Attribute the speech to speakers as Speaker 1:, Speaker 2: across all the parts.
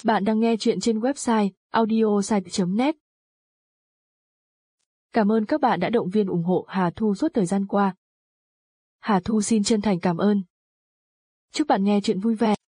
Speaker 1: Bạn đang nghe chuyện trên website audiosite.net. Cảm ơn các bạn đã động viên ủng hộ Hà Thu suốt thời gian qua. Hà Thu xin chân thành cảm ơn. Chúc bạn nghe chuyện vui vẻ.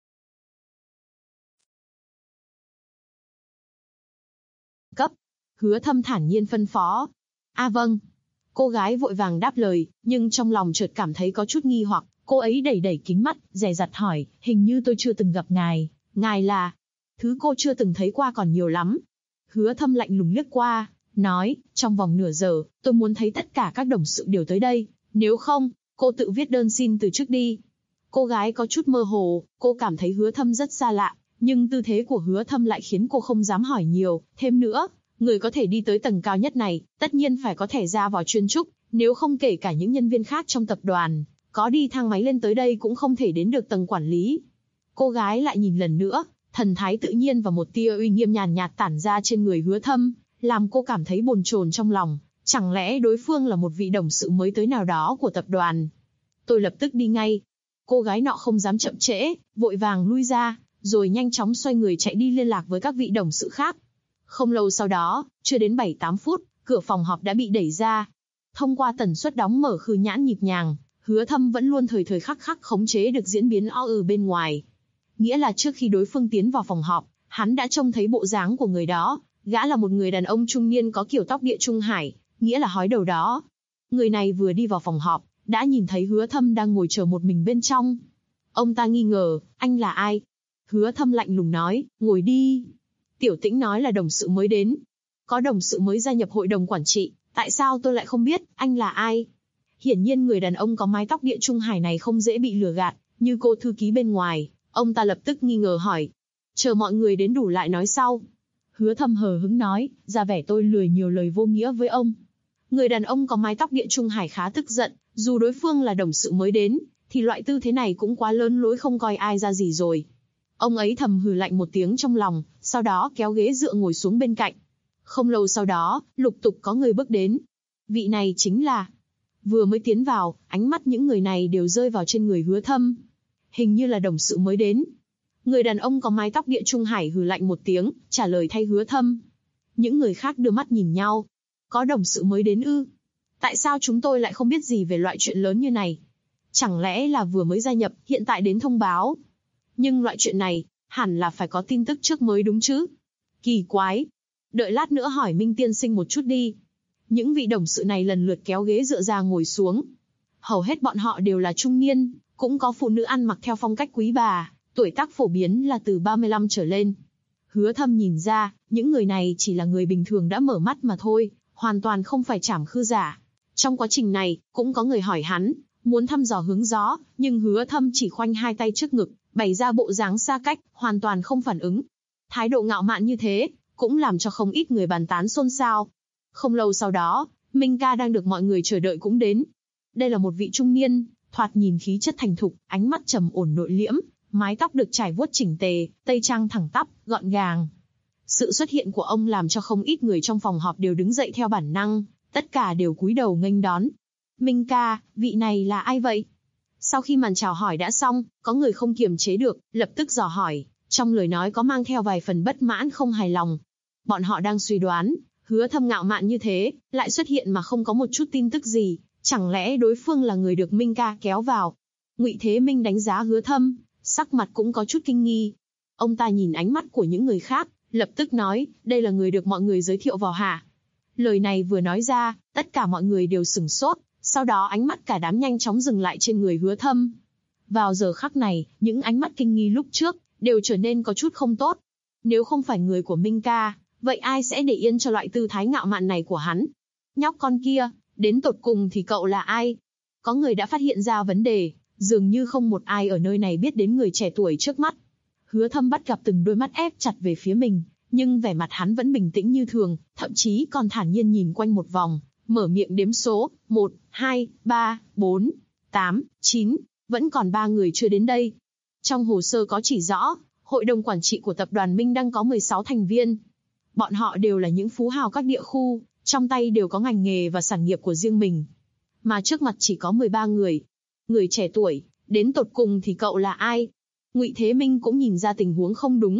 Speaker 2: Hứa Thâm thản nhiên phân phó. Vâng. Cô gái vội vàng đáp lời, nhưng trong lòng chợt cảm thấy có chút nghi hoặc. Cô ấy đẩy đẩy kính mắt, dè dặt hỏi, hình như tôi chưa từng gặp ngài. Ngài là... Thứ cô chưa từng thấy qua còn nhiều lắm. Hứa Thâm lạnh lùng liếc qua, nói, trong vòng nửa giờ, tôi muốn thấy tất cả các đồng sự đều tới đây. Nếu không, cô tự viết đơn xin từ chức đi. Cô gái có chút mơ hồ, cô cảm thấy Hứa Thâm rất xa lạ, nhưng tư thế của Hứa Thâm lại khiến cô không dám hỏi nhiều. Thêm nữa, người có thể đi tới tầng cao nhất này, tất nhiên phải có thẻ ra vào chuyên trúc, nếu không kể cả những nhân viên khác trong tập đoàn, có đi thang máy lên tới đây cũng không thể đến được tầng quản lý. Cô gái lại nhìn lần nữa, thần thái tự nhiên và một tia uy nghiêm nhàn nhạt tản ra trên người Hứa Thâm, làm cô cảm thấy bồn chồn trong lòng, chẳng lẽ đối phương là một vị đồng sự mới tới nào đó của tập đoàn. Tôi lập tức đi ngay. Cô gái nọ không dám chậm trễ, vội vàng lui ra, rồi nhanh chóng xoay người chạy đi liên lạc với các vị đồng sự khác. Không lâu sau đó, chưa đến 7-8 phút, cửa phòng họp đã bị đẩy ra. Thông qua tần suất đóng mở khư nhãn nhịp nhàng, Hứa Thâm vẫn luôn thời thời khắc khắc khống chế được diễn biến bên ngoài. Nghĩa là trước khi đối phương tiến vào phòng họp, hắn đã trông thấy bộ dáng của người đó, gã là một người đàn ông trung niên có kiểu tóc Địa Trung Hải, nghĩa là hói đầu đó. Người này vừa đi vào phòng họp, đã nhìn thấy Hứa Thâm đang ngồi chờ một mình bên trong. Ông ta nghi ngờ, anh là ai? Hứa Thâm lạnh lùng nói, ngồi đi. Tiểu Tĩnh nói là đồng sự mới đến. Có đồng sự mới gia nhập hội đồng quản trị, tại sao tôi lại không biết, anh là ai? Hiển nhiên người đàn ông có mái tóc Địa Trung Hải này không dễ bị lừa gạt, như cô thư ký bên ngoài. Ông ta lập tức nghi ngờ hỏi. Chờ mọi người đến đủ lại nói sau. Hứa Thâm hờ hững nói, ra vẻ tôi lười nhiều lời vô nghĩa với ông. Người đàn ông có mái tóc Địa Trung Hải khá tức giận, dù đối phương là đồng sự mới đến, thì loại tư thế này cũng quá lớn lối không coi ai ra gì rồi. Ông ấy thầm hừ lạnh một tiếng trong lòng, sau đó kéo ghế dựa ngồi xuống bên cạnh. Không lâu sau đó, lục tục có người bước đến. Vị này chính là... Vừa mới tiến vào, ánh mắt những người này đều rơi vào trên người Hứa Thâm. Hình như là đồng sự mới đến. Người đàn ông có mái tóc Địa Trung Hải hừ lạnh một tiếng, trả lời thay Hứa Thâm. Những người khác đưa mắt nhìn nhau. Có đồng sự mới đến ư? Tại sao chúng tôi lại không biết gì về loại chuyện lớn như này? Chẳng lẽ là vừa mới gia nhập, hiện tại đến thông báo? Nhưng loại chuyện này, hẳn là phải có tin tức trước mới đúng chứ? Kỳ quái. Đợi lát nữa hỏi Minh tiên sinh một chút đi. Những vị đồng sự này lần lượt kéo ghế dựa ra ngồi xuống. Hầu hết bọn họ đều là trung niên, cũng có phụ nữ ăn mặc theo phong cách quý bà, tuổi tác phổ biến là từ 35 trở lên. Hứa Thâm nhìn ra, những người này chỉ là người bình thường đã mở mắt mà thôi, hoàn toàn không phải trảm khư giả. Trong quá trình này, cũng có người hỏi hắn, muốn thăm dò hướng gió, nhưng Hứa Thâm chỉ khoanh hai tay trước ngực, bày ra bộ dáng xa cách, hoàn toàn không phản ứng. Thái độ ngạo mạn như thế, cũng làm cho không ít người bàn tán xôn xao. Không lâu sau đó, Minh Ca đang được mọi người chờ đợi cũng đến. Đây là một vị trung niên, thoạt nhìn khí chất thành thục, ánh mắt trầm ổn nội liễm, mái tóc được trải vuốt chỉnh tề, tây trang thẳng tắp, gọn gàng. Sự xuất hiện của ông làm cho không ít người trong phòng họp đều đứng dậy theo bản năng, tất cả đều cúi đầu nghênh đón. Minh Ca, vị này là ai vậy? Sau khi màn chào hỏi đã xong, có người không kiềm chế được, lập tức dò hỏi, trong lời nói có mang theo vài phần bất mãn không hài lòng. Bọn họ đang suy đoán, Hứa Thâm ngạo mạn như thế, lại xuất hiện mà không có một chút tin tức gì, chẳng lẽ đối phương là người được Minh Ca kéo vào? Ngụy Thế Minh đánh giá Hứa Thâm, sắc mặt cũng có chút kinh nghi. Ông ta nhìn ánh mắt của những người khác, lập tức nói, đây là người được mọi người giới thiệu vào hả? Lời này vừa nói ra, tất cả mọi người đều sửng sốt, sau đó ánh mắt cả đám nhanh chóng dừng lại trên người Hứa Thâm. Vào giờ khắc này, những ánh mắt kinh nghi lúc trước, đều trở nên có chút không tốt. Nếu không phải người của Minh Ca, vậy ai sẽ để yên cho loại tư thái ngạo mạn này của hắn? Nhóc con kia, đến tột cùng thì cậu là ai? Có người đã phát hiện ra vấn đề, dường như không một ai ở nơi này biết đến người trẻ tuổi trước mắt. Hứa Thâm bắt gặp từng đôi mắt ép chặt về phía mình, nhưng vẻ mặt hắn vẫn bình tĩnh như thường, thậm chí còn thản nhiên nhìn quanh một vòng, mở miệng đếm số, 1, 2, 3, 4, 8, 9, vẫn còn 3 người chưa đến đây. Trong hồ sơ có chỉ rõ, hội đồng quản trị của tập đoàn Minh Đăng có 16 thành viên. Bọn họ đều là những phú hào các địa khu, trong tay đều có ngành nghề và sản nghiệp của riêng mình. Mà trước mặt chỉ có 13 người. Người trẻ tuổi, đến tột cùng thì cậu là ai? Ngụy Thế Minh cũng nhìn ra tình huống không đúng,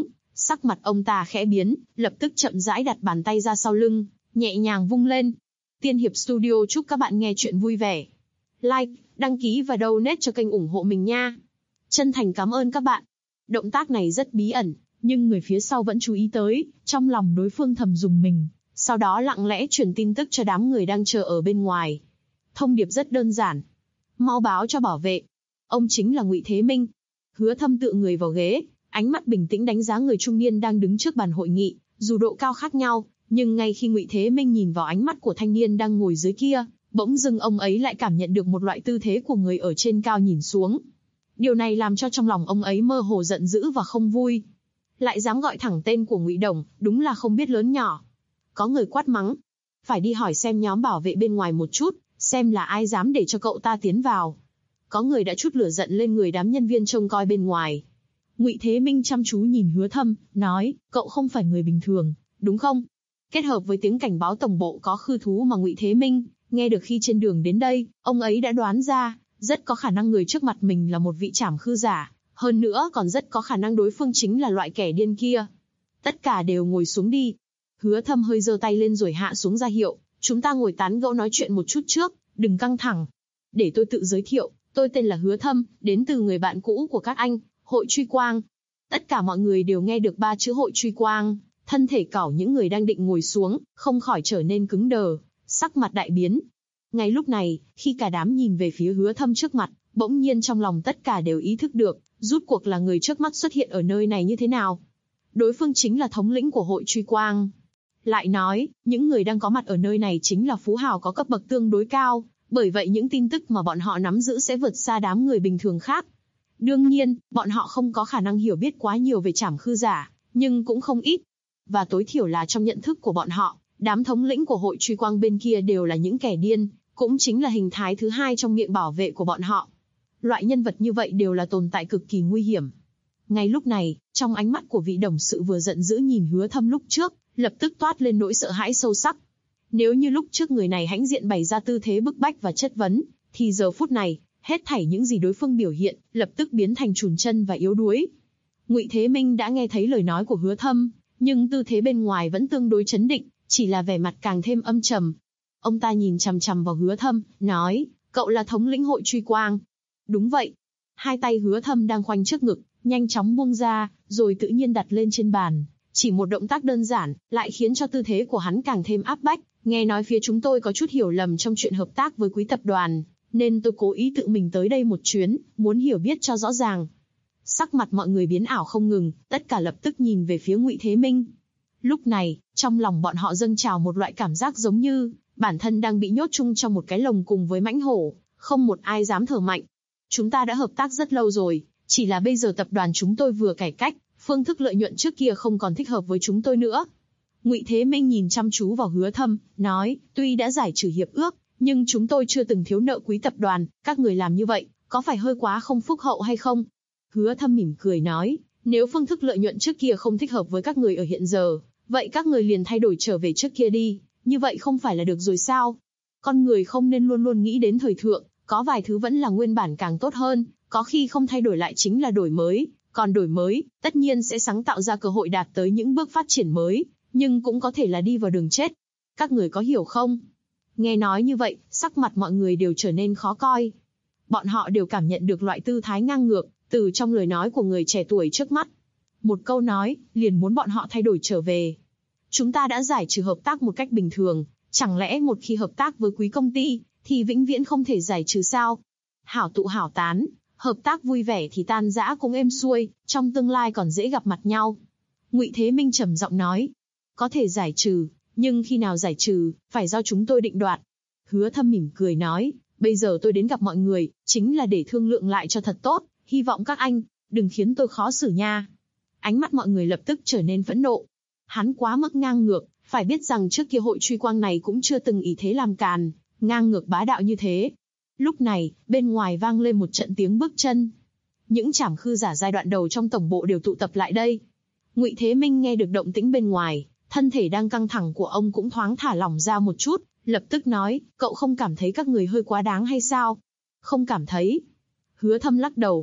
Speaker 2: Sắc mặt ông ta khẽ biến, lập tức chậm rãi đặt bàn tay ra sau lưng, nhẹ nhàng vung lên. Tiên Hiệp Studio chúc các bạn nghe chuyện vui vẻ. Like, đăng ký và donate cho kênh ủng hộ mình nha. Chân thành cảm ơn các bạn. Động tác này rất bí ẩn, nhưng người phía sau vẫn chú ý tới, trong lòng đối phương thầm rùng mình, sau đó lặng lẽ truyền tin tức cho đám người đang chờ ở bên ngoài. Thông điệp rất đơn giản. Mau báo cho bảo vệ. Ông chính là Ngụy Thế Minh. Hứa Thâm tựa người vào ghế, ánh mắt bình tĩnh đánh giá người trung niên đang đứng trước bàn hội nghị, dù độ cao khác nhau, nhưng ngay khi Ngụy Thế Minh nhìn vào ánh mắt của thanh niên đang ngồi dưới kia, bỗng dưng ông ấy lại cảm nhận được một loại tư thế của người ở trên cao nhìn xuống. Điều này làm cho trong lòng ông ấy mơ hồ giận dữ và không vui. Lại dám gọi thẳng tên của Ngụy Đồng, đúng là không biết lớn nhỏ. Có người quát mắng, phải đi hỏi xem nhóm bảo vệ bên ngoài một chút, xem là ai dám để cho cậu ta tiến vào. Có người đã trút lửa giận lên người đám nhân viên trông coi bên ngoài. Ngụy Thế Minh chăm chú nhìn Hứa Thâm, nói, cậu không phải người bình thường, đúng không? Kết hợp với tiếng cảnh báo tổng bộ có khư thú mà Ngụy Thế Minh nghe được khi trên đường đến đây, ông ấy đã đoán ra, rất có khả năng người trước mặt mình là một vị trảm khư giả, hơn nữa còn rất có khả năng đối phương chính là loại kẻ điên kia. Tất cả đều ngồi xuống đi. Hứa Thâm hơi giơ tay lên rồi hạ xuống ra hiệu, chúng ta ngồi tán gẫu nói chuyện một chút trước, đừng căng thẳng. Để tôi tự giới thiệu, tôi tên là Hứa Thâm, đến từ người bạn cũ của các anh, Hội Truy Quang. Tất cả mọi người đều nghe được 3 chữ Hội Truy Quang, thân thể cẩu những người đang định ngồi xuống, không khỏi trở nên cứng đờ, sắc mặt đại biến. Ngay lúc này, khi cả đám nhìn về phía Hứa Thâm trước mặt, bỗng nhiên trong lòng tất cả đều ý thức được, rút cuộc là người trước mắt xuất hiện ở nơi này như thế nào. Đối phương chính là thống lĩnh của Hội Truy Quang. Lại nói, những người đang có mặt ở nơi này chính là phú hào có cấp bậc tương đối cao, bởi vậy những tin tức mà bọn họ nắm giữ sẽ vượt xa đám người bình thường khác. Đương nhiên, bọn họ không có khả năng hiểu biết quá nhiều về trảm khư giả, nhưng cũng không ít. Và tối thiểu là trong nhận thức của bọn họ, đám thống lĩnh của Hội Truy Quang bên kia đều là những kẻ điên, cũng chính là hình thái thứ hai trong miệng bảo vệ của bọn họ. Loại nhân vật như vậy đều là tồn tại cực kỳ nguy hiểm. Ngay lúc này, trong ánh mắt của vị đồng sự vừa giận dữ nhìn Hứa Thâm lúc trước, lập tức toát lên nỗi sợ hãi sâu sắc. Nếu như lúc trước người này hãnh diện bày ra tư thế bức bách và chất vấn, thì giờ phút này, hết thảy những gì đối phương biểu hiện, lập tức biến thành chùn chân và yếu đuối. Ngụy Thế Minh đã nghe thấy lời nói của Hứa Thâm, nhưng tư thế bên ngoài vẫn tương đối chấn định, chỉ là vẻ mặt càng thêm âm trầm. Ông ta nhìn chằm chằm vào Hứa Thâm, nói, cậu là thống lĩnh Hội Truy Quang. Đúng vậy. Hai tay Hứa Thâm đang khoanh trước ngực, nhanh chóng buông ra, rồi tự nhiên đặt lên trên bàn. Chỉ một động tác đơn giản, lại khiến cho tư thế của hắn càng thêm áp bách. Nghe nói phía chúng tôi có chút hiểu lầm trong chuyện hợp tác với Quý tập đoàn, nên tôi cố ý tự mình tới đây một chuyến, muốn hiểu biết cho rõ ràng. Sắc mặt mọi người biến ảo không ngừng, tất cả lập tức nhìn về phía Ngụy Thế Minh. Lúc này, trong lòng bọn họ dâng trào một loại cảm giác giống như bản thân đang bị nhốt chung trong một cái lồng cùng với mãnh hổ, không một ai dám thở mạnh. Chúng ta đã hợp tác rất lâu rồi, chỉ là bây giờ tập đoàn chúng tôi vừa cải cách, phương thức lợi nhuận trước kia không còn thích hợp với chúng tôi nữa. Ngụy Thế Minh nhìn chăm chú vào Hứa Thâm, nói, tuy đã giải trừ hiệp ước, nhưng chúng tôi chưa từng thiếu nợ Quý tập đoàn, các người làm như vậy, có phải hơi quá không phúc hậu hay không? Hứa Thâm mỉm cười nói, nếu phương thức lợi nhuận trước kia không thích hợp với các người ở hiện giờ, vậy các người liền thay đổi trở về trước kia đi, như vậy không phải là được rồi sao? Con người không nên luôn luôn nghĩ đến thời thượng, có vài thứ vẫn là nguyên bản càng tốt hơn, có khi không thay đổi lại chính là đổi mới, còn đổi mới, tất nhiên sẽ sáng tạo ra cơ hội đạt tới những bước phát triển mới, nhưng cũng có thể là đi vào đường chết. Các người có hiểu không? Nghe nói như vậy, sắc mặt mọi người đều trở nên khó coi. Bọn họ đều cảm nhận được loại tư thái ngang ngược, từ trong lời nói của người trẻ tuổi trước mắt. Một câu nói, liền muốn bọn họ thay đổi trở về. Chúng ta đã giải trừ hợp tác một cách bình thường, chẳng lẽ một khi hợp tác với Quý công ty, thì vĩnh viễn không thể giải trừ sao? Hảo tụ hảo tán, hợp tác vui vẻ thì tan rã cũng êm xuôi, trong tương lai còn dễ gặp mặt nhau. Ngụy Thế Minh trầm giọng nói, có thể giải trừ, nhưng khi nào giải trừ, phải do chúng tôi định đoạt. Hứa Thâm mỉm cười nói, bây giờ tôi đến gặp mọi người, chính là để thương lượng lại cho thật tốt, hy vọng các anh, đừng khiến tôi khó xử nha. Ánh mắt mọi người lập tức trở nên phẫn nộ. Hắn quá mức ngang ngược, phải biết rằng trước kia Hội Truy Quang này cũng chưa từng ý thế làm càn, ngang ngược bá đạo như thế. Lúc này, bên ngoài vang lên một trận tiếng bước chân. Những trảm khư giả giai đoạn đầu trong tổng bộ đều tụ tập lại đây. Ngụy Thế Minh nghe được động tĩnh bên ngoài, thân thể đang căng thẳng của ông cũng thoáng thả lỏng ra một chút, lập tức nói, cậu không cảm thấy các người hơi quá đáng hay sao? Không cảm thấy. Hứa Thâm lắc đầu.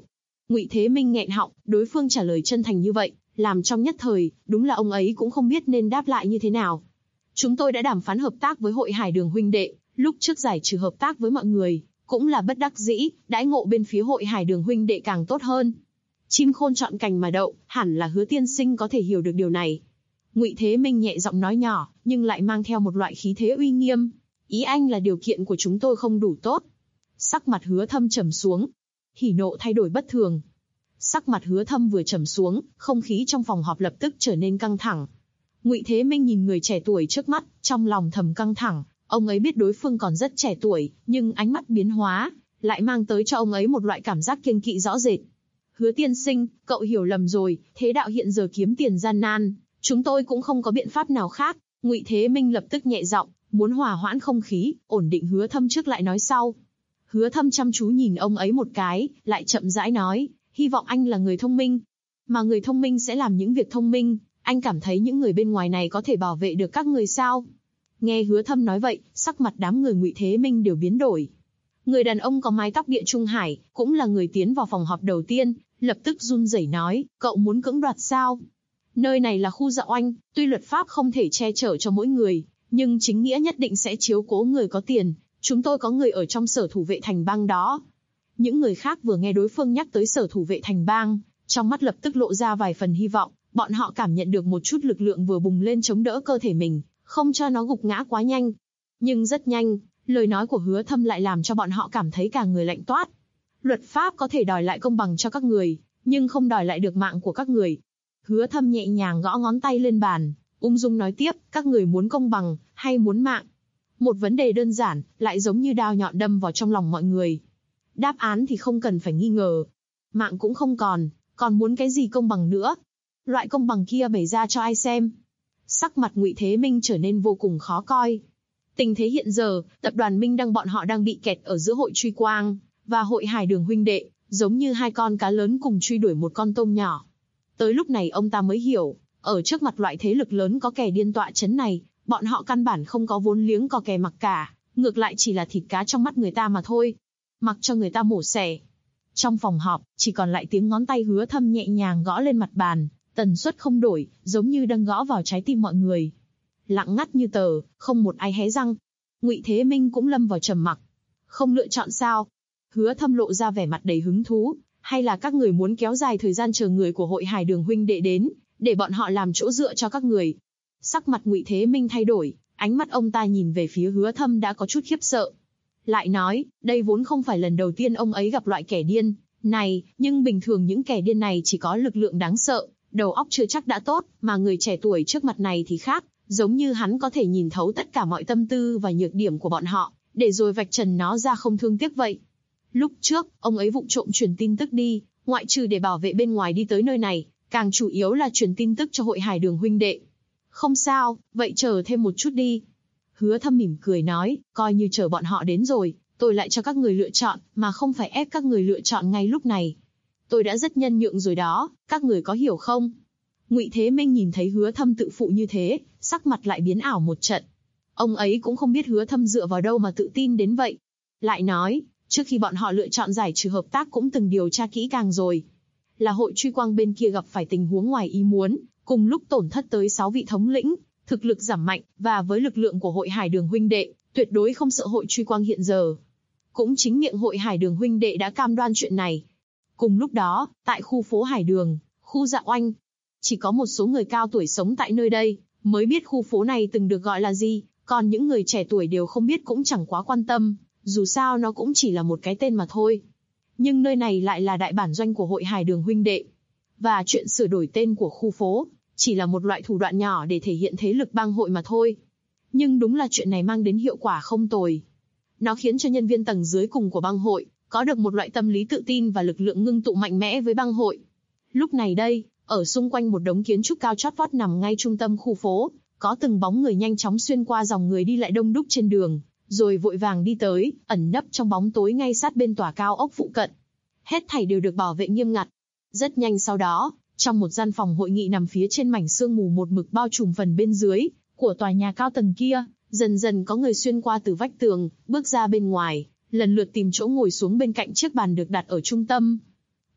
Speaker 2: Ngụy Thế Minh nghẹn họng, đối phương trả lời chân thành như vậy, làm trong nhất thời, đúng là ông ấy cũng không biết nên đáp lại như thế nào. Chúng tôi đã đàm phán hợp tác với Hội Hải Đường huynh đệ, lúc trước giải trừ hợp tác với mọi người, cũng là bất đắc dĩ, đãi ngộ bên phía Hội Hải Đường huynh đệ càng tốt hơn. Chim khôn chọn cành mà đậu, hẳn là Hứa tiên sinh có thể hiểu được điều này. Ngụy Thế Minh nhẹ giọng nói nhỏ, nhưng lại mang theo một loại khí thế uy nghiêm. Ý anh là điều kiện của chúng tôi không đủ tốt. Sắc mặt Hứa Thâm trầm xuống, hỉ nộ thay đổi bất thường. Sắc mặt Hứa Thâm vừa trầm xuống, không khí trong phòng họp lập tức trở nên căng thẳng. Ngụy Thế Minh nhìn người trẻ tuổi trước mắt, trong lòng thầm căng thẳng. Ông ấy biết đối phương còn rất trẻ tuổi, nhưng ánh mắt biến hóa lại mang tới cho ông ấy một loại cảm giác kiêng kỵ rõ rệt. Hứa tiên sinh, cậu hiểu lầm rồi, thế đạo hiện giờ kiếm tiền gian nan, chúng tôi cũng không có biện pháp nào khác. Ngụy Thế Minh lập tức nhẹ giọng, muốn hòa hoãn không khí, ổn định Hứa Thâm trước lại nói sau. Hứa Thâm chăm chú nhìn ông ấy một cái, lại chậm rãi nói, hy vọng anh là người thông minh. Mà người thông minh sẽ làm những việc thông minh, anh cảm thấy những người bên ngoài này có thể bảo vệ được các người sao? Nghe Hứa Thâm nói vậy, sắc mặt đám người Ngụy Thế Minh đều biến đổi. Người đàn ông có mái tóc Địa Trung Hải, cũng là người tiến vào phòng họp đầu tiên, lập tức run rẩy nói, cậu muốn cưỡng đoạt sao? Nơi này là khu dạ oanh, tuy luật pháp không thể che chở cho mỗi người, nhưng chính nghĩa nhất định sẽ chiếu cố người có tiền. Chúng tôi có người ở trong sở thủ vệ thành bang đó. Những người khác vừa nghe đối phương nhắc tới sở thủ vệ thành bang, trong mắt lập tức lộ ra vài phần hy vọng, bọn họ cảm nhận được một chút lực lượng vừa bùng lên chống đỡ cơ thể mình, không cho nó gục ngã quá nhanh. Nhưng rất nhanh, lời nói của Hứa Thâm lại làm cho bọn họ cảm thấy cả người lạnh toát. Luật pháp có thể đòi lại công bằng cho các người, nhưng không đòi lại được mạng của các người. Hứa Thâm nhẹ nhàng gõ ngón tay lên bàn, ung dung nói tiếp, các người muốn công bằng, hay muốn mạng? Một vấn đề đơn giản, lại giống như đao nhọn đâm vào trong lòng mọi người. Đáp án thì không cần phải nghi ngờ. Mạng cũng không còn muốn cái gì công bằng nữa? Loại công bằng kia bày ra cho ai xem? Sắc mặt Ngụy Thế Minh trở nên vô cùng khó coi. Tình thế hiện giờ, tập đoàn Minh Đăng bọn họ đang bị kẹt ở giữa Hội Truy Quang và Hội Hải Đường huynh đệ, giống như hai con cá lớn cùng truy đuổi một con tôm nhỏ. Tới lúc này ông ta mới hiểu, ở trước mặt loại thế lực lớn có kẻ điên tọa chấn này, bọn họ căn bản không có vốn liếng có kè mặc cả, ngược lại chỉ là thịt cá trong mắt người ta mà thôi. Mặc cho người ta mổ xẻ. Trong phòng họp, chỉ còn lại tiếng ngón tay Hứa Thâm nhẹ nhàng gõ lên mặt bàn, tần suất không đổi, giống như đang gõ vào trái tim mọi người. Lặng ngắt như tờ, không một ai hé răng. Ngụy Thế Minh cũng lâm vào trầm mặc. Không lựa chọn sao? Hứa Thâm lộ ra vẻ mặt đầy hứng thú, hay là các người muốn kéo dài thời gian chờ người của Hội Hải Đường huynh đệ đến, để bọn họ làm chỗ dựa cho các người? Sắc mặt Ngụy Thế Minh thay đổi, ánh mắt ông ta nhìn về phía Hứa Thâm đã có chút khiếp sợ. Lại nói, đây vốn không phải lần đầu tiên ông ấy gặp loại kẻ điên này, nhưng bình thường những kẻ điên này chỉ có lực lượng đáng sợ, đầu óc chưa chắc đã tốt, mà người trẻ tuổi trước mặt này thì khác, giống như hắn có thể nhìn thấu tất cả mọi tâm tư và nhược điểm của bọn họ, để rồi vạch trần nó ra không thương tiếc vậy. Lúc trước, ông ấy vụng trộm truyền tin tức đi, ngoại trừ để bảo vệ bên ngoài đi tới nơi này, càng chủ yếu là truyền tin tức cho Hội Hải Đường huynh đệ. Không sao, vậy chờ thêm một chút đi. Hứa Thâm mỉm cười nói, coi như chờ bọn họ đến rồi, tôi lại cho các người lựa chọn, mà không phải ép các người lựa chọn ngay lúc này. Tôi đã rất nhân nhượng rồi đó, các người có hiểu không? Ngụy Thế Minh nhìn thấy Hứa Thâm tự phụ như thế, sắc mặt lại biến ảo một trận. Ông ấy cũng không biết Hứa Thâm dựa vào đâu mà tự tin đến vậy. Lại nói, trước khi bọn họ lựa chọn giải trừ hợp tác cũng từng điều tra kỹ càng rồi. Là Hội Truy Quang bên kia gặp phải tình huống ngoài ý muốn, cùng lúc tổn thất tới 6 vị thống lĩnh, thực lực giảm mạnh, và với lực lượng của Hội Hải Đường huynh đệ, tuyệt đối không sợ Hội Truy Quang hiện giờ. Cũng chính miệng Hội Hải Đường huynh đệ đã cam đoan chuyện này. Cùng lúc đó, tại khu phố Hải Đường, khu Dạ Oanh, chỉ có một số người cao tuổi sống tại nơi đây, mới biết khu phố này từng được gọi là gì, còn những người trẻ tuổi đều không biết cũng chẳng quá quan tâm, dù sao nó cũng chỉ là một cái tên mà thôi. Nhưng nơi này lại là đại bản doanh của Hội Hải Đường huynh đệ. Và chuyện sửa đổi tên của khu phố, chỉ là một loại thủ đoạn nhỏ để thể hiện thế lực bang hội mà thôi. Nhưng đúng là chuyện này mang đến hiệu quả không tồi. Nó khiến cho nhân viên tầng dưới cùng của bang hội, có được một loại tâm lý tự tin và lực lượng ngưng tụ mạnh mẽ với bang hội. Lúc này đây, ở xung quanh một đống kiến trúc cao chót vót nằm ngay trung tâm khu phố, có từng bóng người nhanh chóng xuyên qua dòng người đi lại đông đúc trên đường, rồi vội vàng đi tới, ẩn nấp trong bóng tối ngay sát bên tòa cao ốc phụ cận. Hết thảy đều được bảo vệ nghiêm ngặt. Rất nhanh sau đó, trong một gian phòng hội nghị nằm phía trên mảnh sương mù một mực bao trùm phần bên dưới của tòa nhà cao tầng kia, dần dần có người xuyên qua từ vách tường, bước ra bên ngoài, lần lượt tìm chỗ ngồi xuống bên cạnh chiếc bàn được đặt ở trung tâm.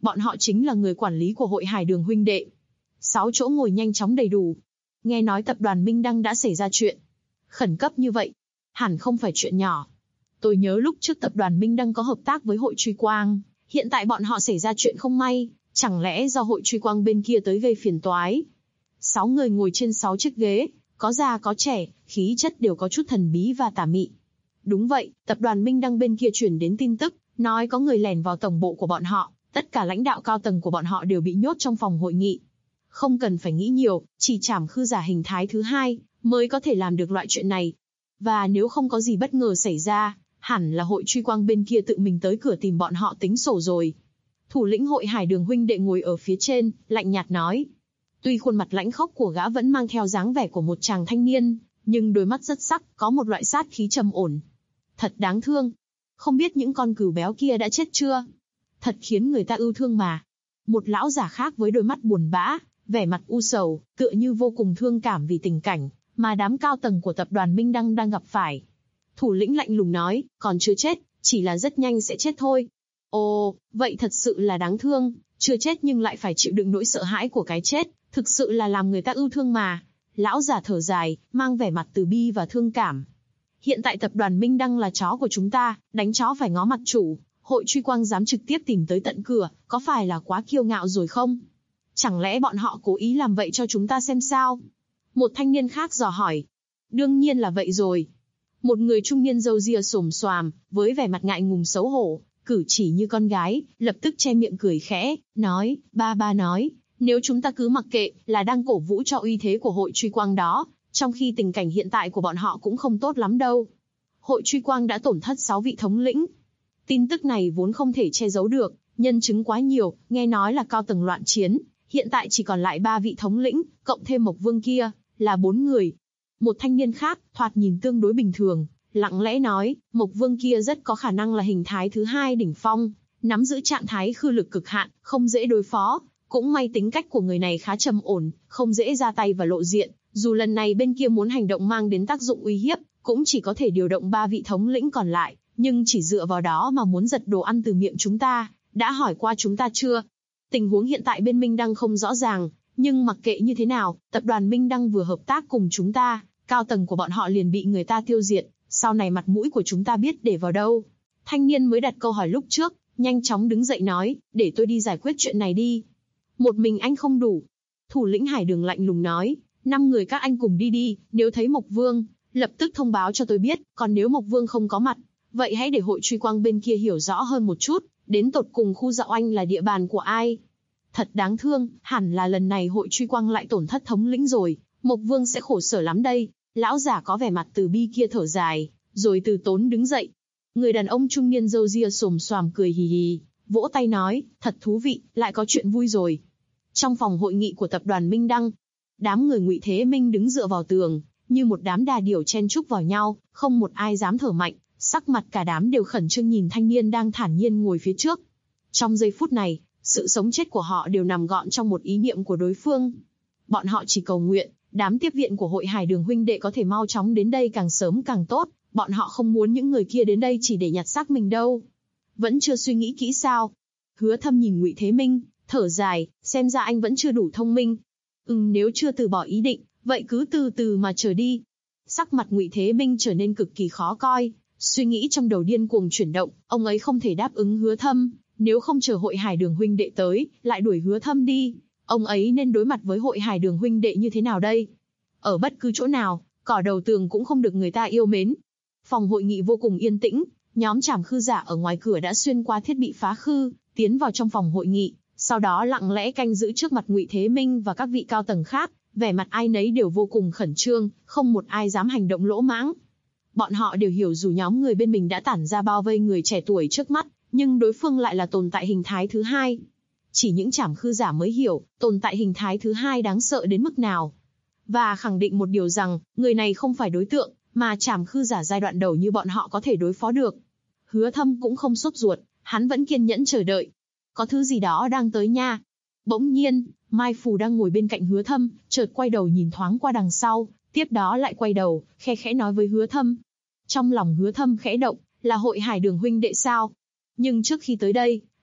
Speaker 2: Bọn họ chính là người quản lý của hội Hải Đường huynh đệ. 6 chỗ ngồi nhanh chóng đầy đủ. Nghe nói tập đoàn Minh Đăng đã xảy ra chuyện khẩn cấp như vậy, hẳn không phải chuyện nhỏ. Tôi nhớ lúc trước tập đoàn Minh Đăng có hợp tác với hội Truy Quang, hiện tại bọn họ xảy ra chuyện không may, chẳng lẽ do hội Truy Quang bên kia tới gây phiền toái? 6 người ngồi trên 6 chiếc ghế, có già có trẻ, khí chất đều có chút thần bí và tà mị. Đúng vậy, tập đoàn Minh Đăng bên kia truyền đến tin tức, nói có người lẻn vào tổng bộ của bọn họ, tất cả lãnh đạo cao tầng của bọn họ đều bị nhốt trong phòng hội nghị. Không cần phải nghĩ nhiều, chỉ Trảm Khư giả hình thái thứ 2 mới có thể làm được loại chuyện này. Và nếu không có gì bất ngờ xảy ra, hẳn là hội Truy Quang bên kia tự mình tới cửa tìm bọn họ tính sổ rồi. Thủ lĩnh hội Hải Đường huynh đệ ngồi ở phía trên, lạnh nhạt nói. Tuy khuôn mặt lãnh khốc của gã vẫn mang theo dáng vẻ của một chàng thanh niên, nhưng đôi mắt rất sắc, có một loại sát khí trầm ổn. Thật đáng thương. Không biết những con cừu béo kia đã chết chưa? Thật khiến người ta ưu thương mà. Một lão giả khác với đôi mắt buồn bã, vẻ mặt u sầu, tựa như vô cùng thương cảm vì tình cảnh mà đám cao tầng của tập đoàn Minh Đăng đang gặp phải. Thủ lĩnh lạnh lùng nói, còn chưa chết, chỉ là rất nhanh sẽ chết thôi. Ồ, vậy thật sự là đáng thương, chưa chết nhưng lại phải chịu đựng nỗi sợ hãi của cái chết, thực sự là làm người ta ưu thương mà. Lão giả thở dài, mang vẻ mặt từ bi và thương cảm. Hiện tại tập đoàn Minh Đăng là chó của chúng ta, đánh chó phải ngó mặt chủ, hội Truy Quang dám trực tiếp tìm tới tận cửa, có phải là quá kiêu ngạo rồi không? Chẳng lẽ bọn họ cố ý làm vậy cho chúng ta xem sao? Một thanh niên khác dò hỏi. Đương nhiên là vậy rồi. Một người trung niên râu ria xồm xoàm, với vẻ mặt ngại ngùng xấu hổ, cử chỉ như con gái, lập tức che miệng cười khẽ, nói, ba nói, nếu chúng ta cứ mặc kệ, là đang cổ vũ cho uy thế của hội Truy Quang đó, trong khi tình cảnh hiện tại của bọn họ cũng không tốt lắm đâu. Hội Truy Quang đã tổn thất 6 vị thống lĩnh. Tin tức này vốn không thể che giấu được, nhân chứng quá nhiều, nghe nói là cao tầng loạn chiến, hiện tại chỉ còn lại 3 vị thống lĩnh, cộng thêm Mộc Vương kia, là 4 người. Một thanh niên khác, thoạt nhìn tương đối bình thường, lặng lẽ nói, Mộc Vương kia rất có khả năng là hình thái thứ 2 đỉnh phong, nắm giữ trạng thái khư lực cực hạn, không dễ đối phó. Cũng may tính cách của người này khá trầm ổn, không dễ ra tay và lộ diện, dù lần này bên kia muốn hành động mang đến tác dụng uy hiếp, cũng chỉ có thể điều động 3 vị thống lĩnh còn lại, nhưng chỉ dựa vào đó mà muốn giật đồ ăn từ miệng chúng ta, đã hỏi qua chúng ta chưa? Tình huống hiện tại bên Minh Đăng không rõ ràng, nhưng mặc kệ như thế nào, tập đoàn Minh Đăng vừa hợp tác cùng chúng ta, cao tầng của bọn họ liền bị người ta tiêu diệt, sau này mặt mũi của chúng ta biết để vào đâu? Thanh niên mới đặt câu hỏi lúc trước, nhanh chóng đứng dậy nói, để tôi đi giải quyết chuyện này đi. Một mình anh không đủ. Thủ lĩnh Hải Đường lạnh lùng nói, 5 người các anh cùng đi đi, nếu thấy Mộc Vương, lập tức thông báo cho tôi biết, còn nếu Mộc Vương không có mặt, vậy hãy để hội Truy Quang bên kia hiểu rõ hơn một chút, đến tột cùng khu Dạo Anh là địa bàn của ai. Thật đáng thương, hẳn là lần này hội Truy Quang lại tổn thất thống lĩnh rồi, Mộc Vương sẽ khổ sở lắm đây. Lão giả có vẻ mặt từ bi kia thở dài, rồi từ tốn đứng dậy. Người đàn ông trung niên râu ria xồm xoàm cười hì hì, vỗ tay nói, thật thú vị, lại có chuyện vui rồi. Trong phòng hội nghị của tập đoàn Minh Đăng, đám người Ngụy Thế Minh đứng dựa vào tường, như một đám đà điểu chen chúc vào nhau, không một ai dám thở mạnh, sắc mặt cả đám đều khẩn trương nhìn thanh niên đang thản nhiên ngồi phía trước. Trong giây phút này, sự sống chết của họ đều nằm gọn trong một ý niệm của đối phương. Bọn họ chỉ cầu nguyện, đám tiếp viện của hội Hải Đường huynh đệ có thể mau chóng đến đây càng sớm càng tốt, bọn họ không muốn những người kia đến đây chỉ để nhặt xác mình đâu. Vẫn chưa suy nghĩ kỹ sao? Hứa Thâm nhìn Ngụy Thế Minh, thở dài, xem ra anh vẫn chưa đủ thông minh. Nếu chưa từ bỏ ý định, vậy cứ từ từ mà chờ đi. Sắc mặt Ngụy Thế Minh trở nên cực kỳ khó coi, suy nghĩ trong đầu điên cuồng chuyển động, ông ấy không thể đáp ứng Hứa Thâm, nếu không chờ hội Hải Đường huynh đệ tới, lại đuổi Hứa Thâm đi, ông ấy nên đối mặt với hội Hải Đường huynh đệ như thế nào đây? Ở bất cứ chỗ nào, cỏ đầu tường cũng không được người ta yêu mến. Phòng hội nghị vô cùng yên tĩnh, nhóm Trảm Khư giả ở ngoài cửa đã xuyên qua thiết bị phá khư, tiến vào trong phòng hội nghị, sau đó lặng lẽ canh giữ trước mặt Ngụy Thế Minh và các vị cao tầng khác, vẻ mặt ai nấy đều vô cùng khẩn trương, không một ai dám hành động lỗ mãng. Bọn họ đều hiểu dù nhóm người bên mình đã tản ra bao vây người trẻ tuổi trước mắt, nhưng đối phương lại là tồn tại hình thái thứ 2. Chỉ những Trảm Khư giả mới hiểu, tồn tại hình thái thứ 2 đáng sợ đến mức nào. Và khẳng định một điều rằng, người này không phải đối tượng, mà Trảm Khư giả giai đoạn đầu như bọn họ có thể đối phó được. Hứa Thâm cũng không sốt ruột, hắn vẫn kiên nhẫn chờ đợi. Có thứ gì đó đang tới nha. Bỗng nhiên, Mai Phù đang ngồi bên cạnh Hứa Thâm, chợt quay đầu nhìn thoáng qua đằng sau, tiếp đó lại quay đầu, khe khẽ nói với Hứa Thâm. Trong lòng Hứa Thâm khẽ động, là hội Hải Đường huynh đệ sao? Nhưng trước khi tới đây,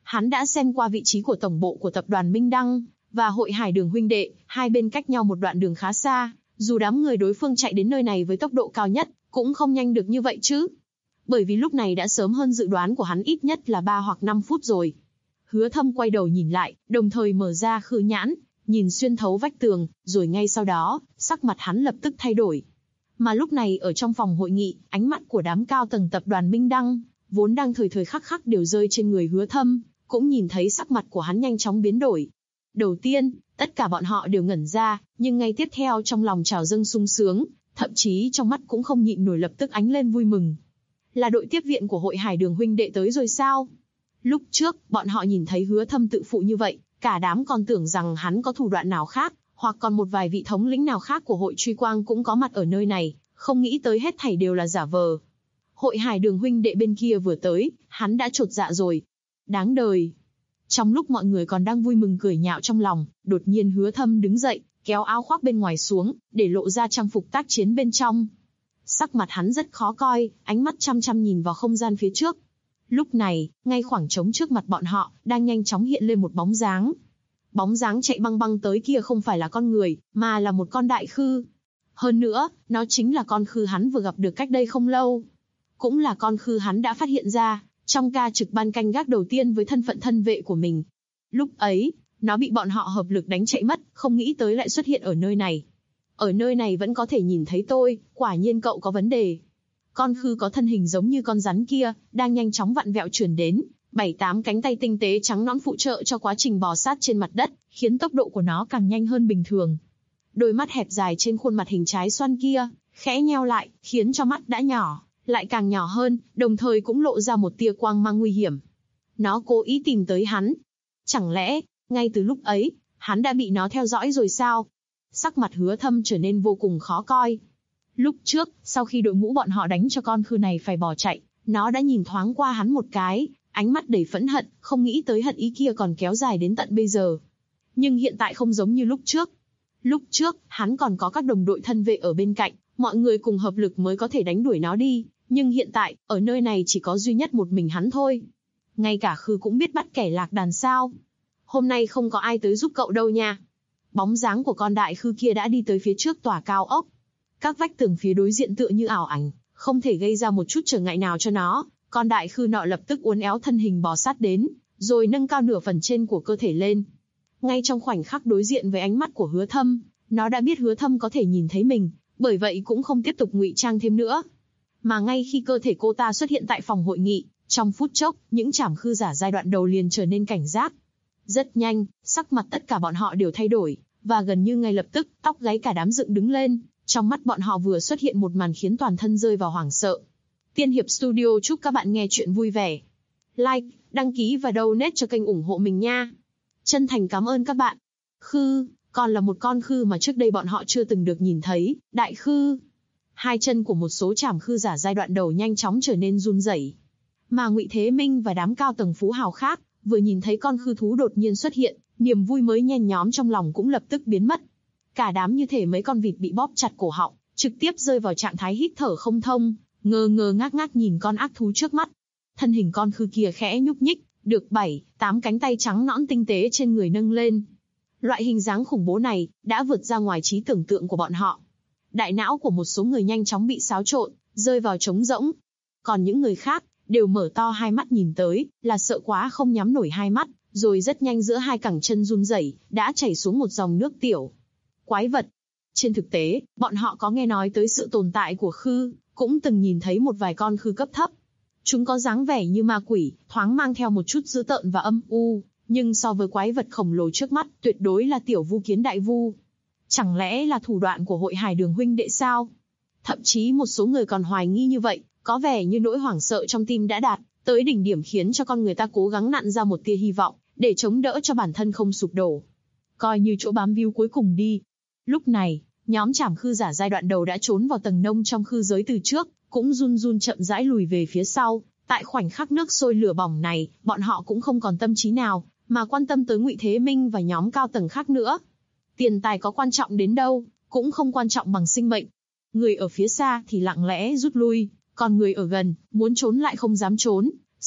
Speaker 2: Hắn đã xem qua vị trí của tổng bộ của tập đoàn Minh Đăng và Hội Hải Đường huynh đệ, hai bên cách nhau một đoạn đường khá xa, dù đám người đối phương chạy đến nơi này với tốc độ cao nhất, cũng không nhanh được như vậy chứ. Bởi vì lúc này đã sớm hơn dự đoán của hắn ít nhất là 3 hoặc 5 phút rồi. Hứa Thâm quay đầu nhìn lại, đồng thời mở ra khư nhãn, nhìn xuyên thấu vách tường, rồi ngay sau đó, sắc mặt hắn lập tức thay đổi. Mà lúc này ở trong phòng hội nghị, ánh mắt của đám cao tầng tập đoàn Minh Đăng, vốn đang thời thời khắc khắc đều rơi trên người Hứa Thâm, cũng nhìn thấy sắc mặt của hắn nhanh chóng biến đổi. Đầu tiên, tất cả bọn họ đều ngẩn ra, nhưng ngay tiếp theo trong lòng trào dâng sung sướng, thậm chí trong mắt cũng không nhịn nổi lập tức ánh lên vui mừng. Là đội tiếp viện của Hội Hải Đường huynh đệ tới rồi sao? Lúc trước, bọn họ nhìn thấy Hứa Thâm tự phụ như vậy, cả đám còn tưởng rằng hắn có thủ đoạn nào khác, hoặc còn một vài vị thống lĩnh nào khác của Hội Truy Quang cũng có mặt ở nơi này, không nghĩ tới hết thảy đều là giả vờ. Hội Hải Đường huynh đệ bên kia vừa tới, hắn đã chột dạ rồi. Đáng đời. Trong lúc mọi người còn đang vui mừng cười nhạo trong lòng, đột nhiên Hứa Thâm đứng dậy, kéo áo khoác bên ngoài xuống, để lộ ra trang phục tác chiến bên trong. Sắc mặt hắn rất khó coi, ánh mắt chăm chăm nhìn vào không gian phía trước. Lúc này, ngay khoảng trống trước mặt bọn họ, đang nhanh chóng hiện lên một bóng dáng. Bóng dáng chạy băng băng tới kia không phải là con người, mà là một con đại khư. Hơn nữa, nó chính là con khư hắn vừa gặp được cách đây không lâu. Cũng là con khư hắn đã phát hiện ra, trong ca trực ban canh gác đầu tiên với thân phận thân vệ của mình. Lúc ấy, nó bị bọn họ hợp lực đánh chạy mất, không nghĩ tới lại xuất hiện ở nơi này. Ở nơi này vẫn có thể nhìn thấy tôi, quả nhiên cậu có vấn đề. Con khư có thân hình giống như con rắn kia, đang nhanh chóng vặn vẹo chuyển đến, 7-8 cánh tay tinh tế trắng nõn phụ trợ cho quá trình bò sát trên mặt đất, khiến tốc độ của nó càng nhanh hơn bình thường. Đôi mắt hẹp dài trên khuôn mặt hình trái xoan kia, khẽ nheo lại, khiến cho mắt đã nhỏ, lại càng nhỏ hơn, đồng thời cũng lộ ra một tia quang mang nguy hiểm. Nó cố ý tìm tới hắn. Chẳng lẽ, ngay từ lúc ấy, hắn đã bị nó theo dõi rồi sao? Sắc mặt Hứa Thâm trở nên vô cùng khó coi. Lúc trước, sau khi đội ngũ bọn họ đánh cho con khư này phải bỏ chạy, nó đã nhìn thoáng qua hắn một cái, ánh mắt đầy phẫn hận, không nghĩ tới hận ý kia còn kéo dài đến tận bây giờ. Nhưng hiện tại không giống như lúc trước. Lúc trước, hắn còn có các đồng đội thân vệ ở bên cạnh, mọi người cùng hợp lực mới có thể đánh đuổi nó đi, nhưng hiện tại, ở nơi này chỉ có duy nhất một mình hắn thôi. Ngay cả khư cũng biết bắt kẻ lạc đàn sao. Hôm nay không có ai tới giúp cậu đâu nha. Bóng dáng của con đại khư kia đã đi tới phía trước tòa cao ốc. Các vách tường phía đối diện tựa như ảo ảnh, không thể gây ra một chút trở ngại nào cho nó. Con đại khư nọ lập tức uốn éo thân hình bò sát đến, rồi nâng cao nửa phần trên của cơ thể lên. Ngay trong khoảnh khắc đối diện với ánh mắt của Hứa Thâm, nó đã biết Hứa Thâm có thể nhìn thấy mình, bởi vậy cũng không tiếp tục ngụy trang thêm nữa. Mà ngay khi cơ thể cô ta xuất hiện tại phòng hội nghị, trong phút chốc, những trảm khư giả giai đoạn đầu liền trở nên cảnh giác. Rất nhanh, sắc mặt tất cả bọn họ đều thay đổi, và gần như ngay lập tức, tóc gáy cả đám dựng đứng lên, trong mắt bọn họ vừa xuất hiện một màn khiến toàn thân rơi vào hoảng sợ. Tiên Hiệp Studio chúc các bạn nghe chuyện vui vẻ. Like, đăng ký và donate cho kênh ủng hộ mình nha. Chân thành cảm ơn các bạn. Khư, còn là một con khư mà trước đây bọn họ chưa từng được nhìn thấy, đại khư. Hai chân của một số trảm khư giả giai đoạn đầu nhanh chóng trở nên run rẩy. Mà Ngụy Thế Minh và đám cao tầng phú hào khác, vừa nhìn thấy con khư thú đột nhiên xuất hiện, niềm vui mới nhen nhóm trong lòng cũng lập tức biến mất. Cả đám như thể mấy con vịt bị bóp chặt cổ họng, trực tiếp rơi vào trạng thái hít thở không thông, ngơ ngơ ngác ngác nhìn con ác thú trước mắt. Thân hình con khư kia khẽ nhúc nhích, được 7-8 cánh tay trắng nõn tinh tế trên người nâng lên. Loại hình dáng khủng bố này đã vượt ra ngoài trí tưởng tượng của bọn họ. Đại não của một số người nhanh chóng bị xáo trộn, rơi vào trống rỗng. Còn những người khác đều mở to hai mắt nhìn tới, là sợ quá không nhắm nổi hai mắt, rồi rất nhanh giữa hai cẳng chân run rẩy, đã chảy xuống một dòng nước tiểu. Quái vật. Trên thực tế, bọn họ có nghe nói tới sự tồn tại của khư, cũng từng nhìn thấy một vài con khư cấp thấp. Chúng có dáng vẻ như ma quỷ, thoáng mang theo một chút dữ tợn và âm u, nhưng so với quái vật khổng lồ trước mắt, tuyệt đối là tiểu vu kiến đại vu. Chẳng lẽ là thủ đoạn của Hội Hải Đường huynh đệ sao? Thậm chí một số người còn hoài nghi như vậy, có vẻ như nỗi hoảng sợ trong tim đã đạt tới đỉnh điểm khiến cho con người ta cố gắng nặn ra một tia hy vọng, để chống đỡ cho bản thân không sụp đổ. Coi như chỗ bám víu cuối cùng đi. Lúc này, nhóm trảm khư giả giai đoạn đầu đã trốn vào tầng nông trong khư giới từ trước, cũng run run chậm rãi lùi về phía sau. Tại khoảnh khắc nước sôi lửa bỏng này, bọn họ cũng không còn tâm trí nào, mà quan tâm tới Ngụy Thế Minh và nhóm cao tầng khác nữa. Tiền tài có quan trọng đến đâu, cũng không quan trọng bằng sinh mệnh. Người ở phía xa thì lặng lẽ rút lui, còn người ở gần, muốn trốn lại không dám trốn,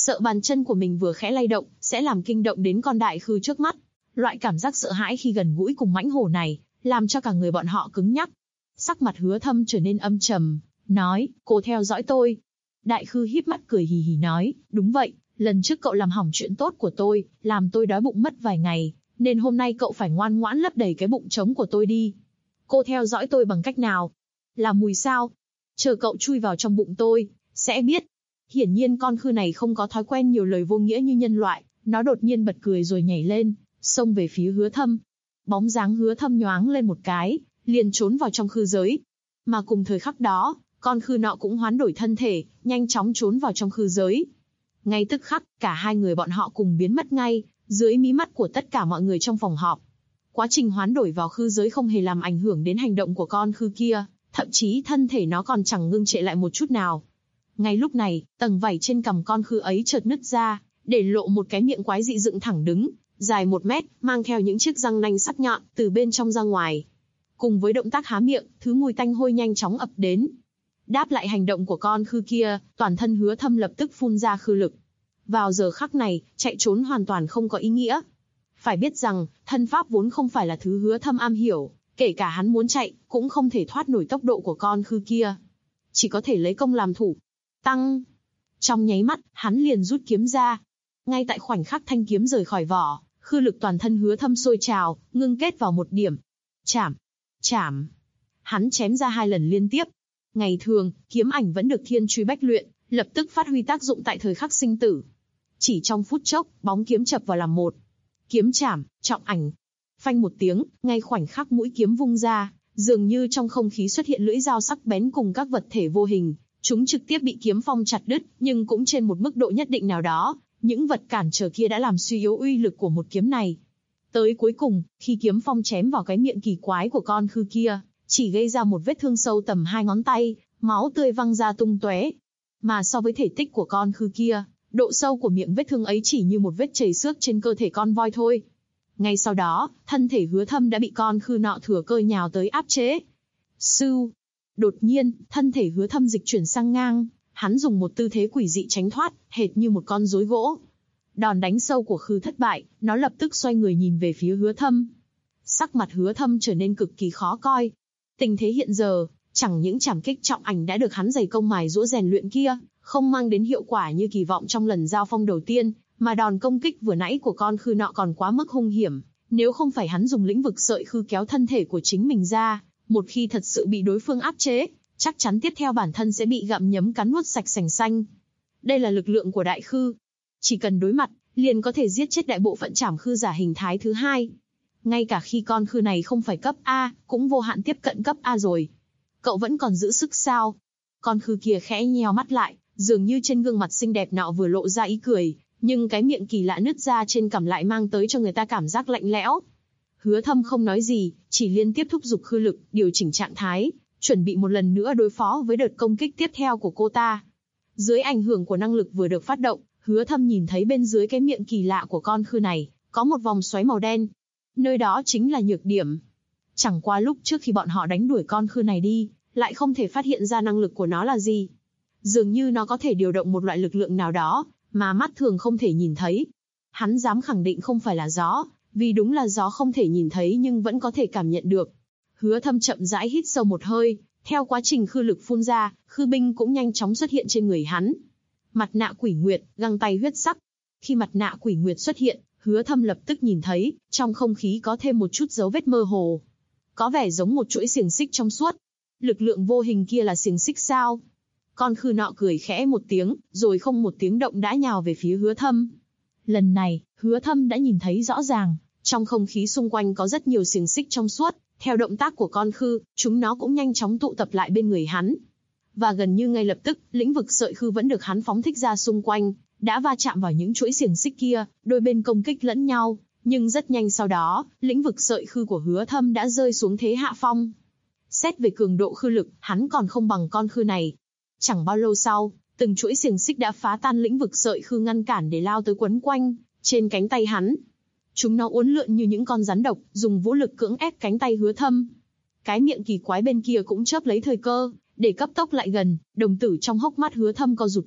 Speaker 2: sợ bàn chân của mình vừa khẽ lay động, sẽ làm kinh động đến con đại khư trước mắt. Loại cảm giác sợ hãi khi gần gũi cùng mãnh hổ này, làm cho cả người bọn họ cứng nhắc. Sắc mặt Hứa Thâm trở nên âm trầm, nói, cô theo dõi tôi. Đại khư híp mắt cười hì hì nói, đúng vậy, lần trước cậu làm hỏng chuyện tốt của tôi, làm tôi đói bụng mất vài ngày, nên hôm nay cậu phải ngoan ngoãn lấp đầy cái bụng trống của tôi đi. Cô theo dõi tôi bằng cách nào? Là mùi sao? Chờ cậu chui vào trong bụng tôi, sẽ biết. Hiển nhiên con khư này không có thói quen nhiều lời vô nghĩa như nhân loại, nó đột nhiên bật cười rồi nhảy lên, xông về phía Hứa Thâm. Bóng dáng Hứa Thâm nhoáng lên một cái, liền trốn vào trong khư giới. Mà cùng thời khắc đó, con khư nọ cũng hoán đổi thân thể, nhanh chóng trốn vào trong khư giới. Ngay tức khắc, cả hai người bọn họ cùng biến mất ngay, dưới mí mắt của tất cả mọi người trong phòng họp. Quá trình hoán đổi vào khư giới không hề làm ảnh hưởng đến hành động của con khư kia, thậm chí thân thể nó còn chẳng ngưng trệ lại một chút nào. Ngay lúc này, tầng vảy trên cằm con khư ấy chợt nứt ra, để lộ một cái miệng quái dị dựng thẳng đứng, dài 1 mét, mang theo những chiếc răng nanh sắc nhọn từ bên trong ra ngoài. Cùng với động tác há miệng, thứ mùi tanh hôi nhanh chóng ập đến. Đáp lại hành động của con khư kia, toàn thân Hứa Thâm lập tức phun ra khư lực. Vào giờ khắc này, chạy trốn hoàn toàn không có ý nghĩa. Phải biết rằng, thân pháp vốn không phải là thứ Hứa Thâm am hiểu, kể cả hắn muốn chạy, cũng không thể thoát nổi tốc độ của con khư kia. Chỉ có thể lấy công làm thủ. Tăng! Trong nháy mắt, hắn liền rút kiếm ra. Ngay tại khoảnh khắc thanh kiếm rời khỏi vỏ, khư lực toàn thân Hứa Thâm sôi trào, ngưng kết vào một điểm. Chảm! Chảm! Hắn chém ra 2 lần liên tiếp. Ngày thường, kiếm ảnh vẫn được thiên truy bách luyện, lập tức phát huy tác dụng tại thời khắc sinh tử. Chỉ trong phút chốc, bóng kiếm chập vào làm một. Kiếm chảm, trọng ảnh. Phanh một tiếng, ngay khoảnh khắc mũi kiếm vung ra, dường như trong không khí xuất hiện lưỡi dao sắc bén cùng các vật thể vô hình, chúng trực tiếp bị kiếm phong chặt đứt, nhưng cũng trên một mức độ nhất định nào đó, những vật cản trở kia đã làm suy yếu uy lực của một kiếm này. Tới cuối cùng, khi kiếm phong chém vào cái miệng kỳ quái của con khư kia, chỉ gây ra một vết thương sâu tầm 2 ngón tay, máu tươi văng ra tung tóe. Mà so với thể tích của con khư kia, độ sâu của miệng vết thương ấy chỉ như một vết chảy xước trên cơ thể con voi thôi. Ngay sau đó, thân thể Hứa Thâm đã bị con khư nọ thừa cơ nhào tới áp chế. Sưu! Đột nhiên, thân thể Hứa Thâm dịch chuyển sang ngang, hắn dùng một tư thế quỷ dị tránh thoát, hệt như một con rối gỗ. Đòn đánh sâu của khư thất bại, nó lập tức xoay người nhìn về phía Hứa Thâm. Sắc mặt Hứa Thâm trở nên cực kỳ khó coi. Tình thế hiện giờ, chẳng những trảm kích trọng ảnh đã được hắn dày công mài giũa rèn luyện kia, không mang đến hiệu quả như kỳ vọng trong lần giao phong đầu tiên, mà đòn công kích vừa nãy của con khư nọ còn quá mức hung hiểm. Nếu không phải hắn dùng lĩnh vực sợi khư kéo thân thể của chính mình ra, một khi thật sự bị đối phương áp chế, chắc chắn tiếp theo bản thân sẽ bị gặm nhấm cắn nuốt sạch sành xanh. Đây là lực lượng của đại khư. Chỉ cần đối mặt, liền có thể giết chết đại bộ phận trảm khư giả hình thái thứ 2. Ngay cả khi con khư này không phải cấp A, cũng vô hạn tiếp cận cấp A rồi. Cậu vẫn còn giữ sức sao? Con khư kia khẽ nheo mắt lại, dường như trên gương mặt xinh đẹp nọ vừa lộ ra ý cười, nhưng cái miệng kỳ lạ nứt ra trên cằm lại mang tới cho người ta cảm giác lạnh lẽo. Hứa Thâm không nói gì, chỉ liên tiếp thúc giục khư lực, điều chỉnh trạng thái, chuẩn bị một lần nữa đối phó với đợt công kích tiếp theo của cô ta. Dưới ảnh hưởng của năng lực vừa được phát động, Hứa Thâm nhìn thấy bên dưới cái miệng kỳ lạ của con khư này, có một vòng xoáy màu đen. Nơi đó chính là nhược điểm. Chẳng qua lúc trước khi bọn họ đánh đuổi con khư này đi, lại không thể phát hiện ra năng lực của nó là gì. Dường như nó có thể điều động một loại lực lượng nào đó, mà mắt thường không thể nhìn thấy. Hắn dám khẳng định không phải là gió, vì đúng là gió không thể nhìn thấy nhưng vẫn có thể cảm nhận được. Hứa Thâm chậm rãi hít sâu một hơi, theo quá trình khư lực phun ra, khư binh cũng nhanh chóng xuất hiện trên người hắn. Mặt nạ quỷ nguyệt, găng tay huyết sắc. Khi mặt nạ quỷ nguyệt xuất hiện, Hứa Thâm lập tức nhìn thấy, trong không khí có thêm một chút dấu vết mơ hồ. Có vẻ giống một chuỗi xiềng xích trong suốt. Lực lượng vô hình kia là xiềng xích sao? Con khư nọ cười khẽ một tiếng, rồi không một tiếng động đã nhào về phía Hứa Thâm. Lần này, Hứa Thâm đã nhìn thấy rõ ràng, trong không khí xung quanh có rất nhiều xiềng xích trong suốt, theo động tác của con khư, chúng nó cũng nhanh chóng tụ tập lại bên người hắn. Và gần như ngay lập tức, lĩnh vực sợi khư vẫn được hắn phóng thích ra xung quanh, đã va chạm vào những chuỗi xiềng xích kia, đôi bên công kích lẫn nhau, nhưng rất nhanh sau đó, lĩnh vực sợi khư của Hứa Thâm đã rơi xuống thế hạ phong. Xét về cường độ khư lực, hắn còn không bằng con khư này. Chẳng bao lâu sau, từng chuỗi xiềng xích đã phá tan lĩnh vực sợi khư ngăn cản để lao tới quấn quanh trên cánh tay hắn. Chúng nó uốn lượn như những con rắn độc, dùng vũ lực cưỡng ép cánh tay Hứa Thâm. Cái miệng kỳ quái bên kia cũng chớp lấy thời cơ, để cấp tốc lại gần, đồng tử trong hốc mắt Hứa Thâm co rụt lại,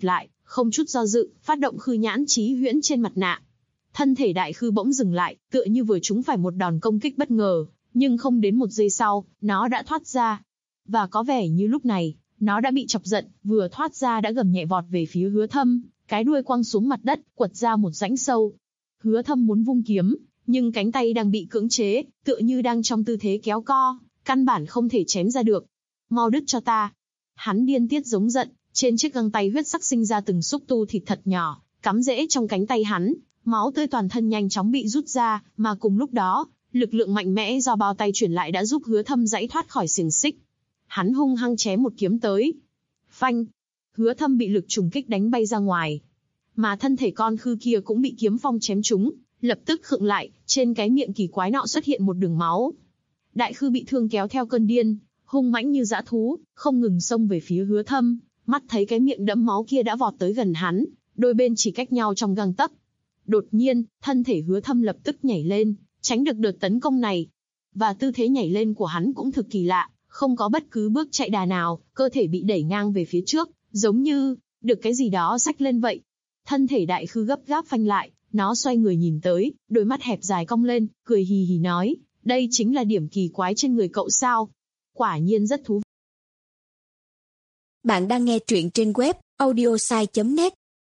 Speaker 2: Không chút do dự, phát động khư nhãn chí huyễn trên mặt nạ. Thân thể đại khư bỗng dừng lại, tựa như vừa trúng phải một đòn công kích bất ngờ, nhưng không đến một giây sau, nó đã thoát ra. Và có vẻ như lúc này, nó đã bị chọc giận, vừa thoát ra đã gầm nhẹ vọt về phía Hứa Thâm, cái đuôi quăng xuống mặt đất, quật ra một rãnh sâu. Hứa Thâm muốn vung kiếm, nhưng cánh tay đang bị cưỡng chế, tựa như đang trong tư thế kéo co, căn bản không thể chém ra được. Mau đứt cho ta. Hắn điên tiết giống giận, trên chiếc găng tay huyết sắc sinh ra từng xúc tu thịt thật nhỏ, cắm rễ trong cánh tay hắn, máu tươi toàn thân nhanh chóng bị rút ra, mà cùng lúc đó, lực lượng mạnh mẽ do bao tay chuyển lại đã giúp Hứa Thâm giãy thoát khỏi xiềng xích. Hắn hung hăng chém một kiếm tới. Phanh! Hứa Thâm bị lực trùng kích đánh bay ra ngoài. Mà thân thể con khư kia cũng bị kiếm phong chém trúng, lập tức khựng lại, trên cái miệng kỳ quái nọ xuất hiện một đường máu. Đại khư bị thương kéo theo cơn điên, hung mãnh như dã thú, không ngừng xông về phía Hứa Thâm, mắt thấy cái miệng đẫm máu kia đã vọt tới gần hắn, đôi bên chỉ cách nhau trong gang tấc. Đột nhiên, thân thể Hứa Thâm lập tức nhảy lên, tránh được đợt tấn công này. Và tư thế nhảy lên của hắn cũng thực kỳ lạ, không có bất cứ bước chạy đà nào, cơ thể bị đẩy ngang về phía trước, giống như được cái gì đó xách lên vậy. Thân thể đại khư gấp gáp phanh lại, nó xoay người nhìn tới, đôi mắt hẹp dài cong lên, cười hì hì nói, đây chính là điểm kỳ quái trên người cậu sao? Quả nhiên rất thú vị.
Speaker 3: Bạn đang nghe truyện trên web audiosai.net.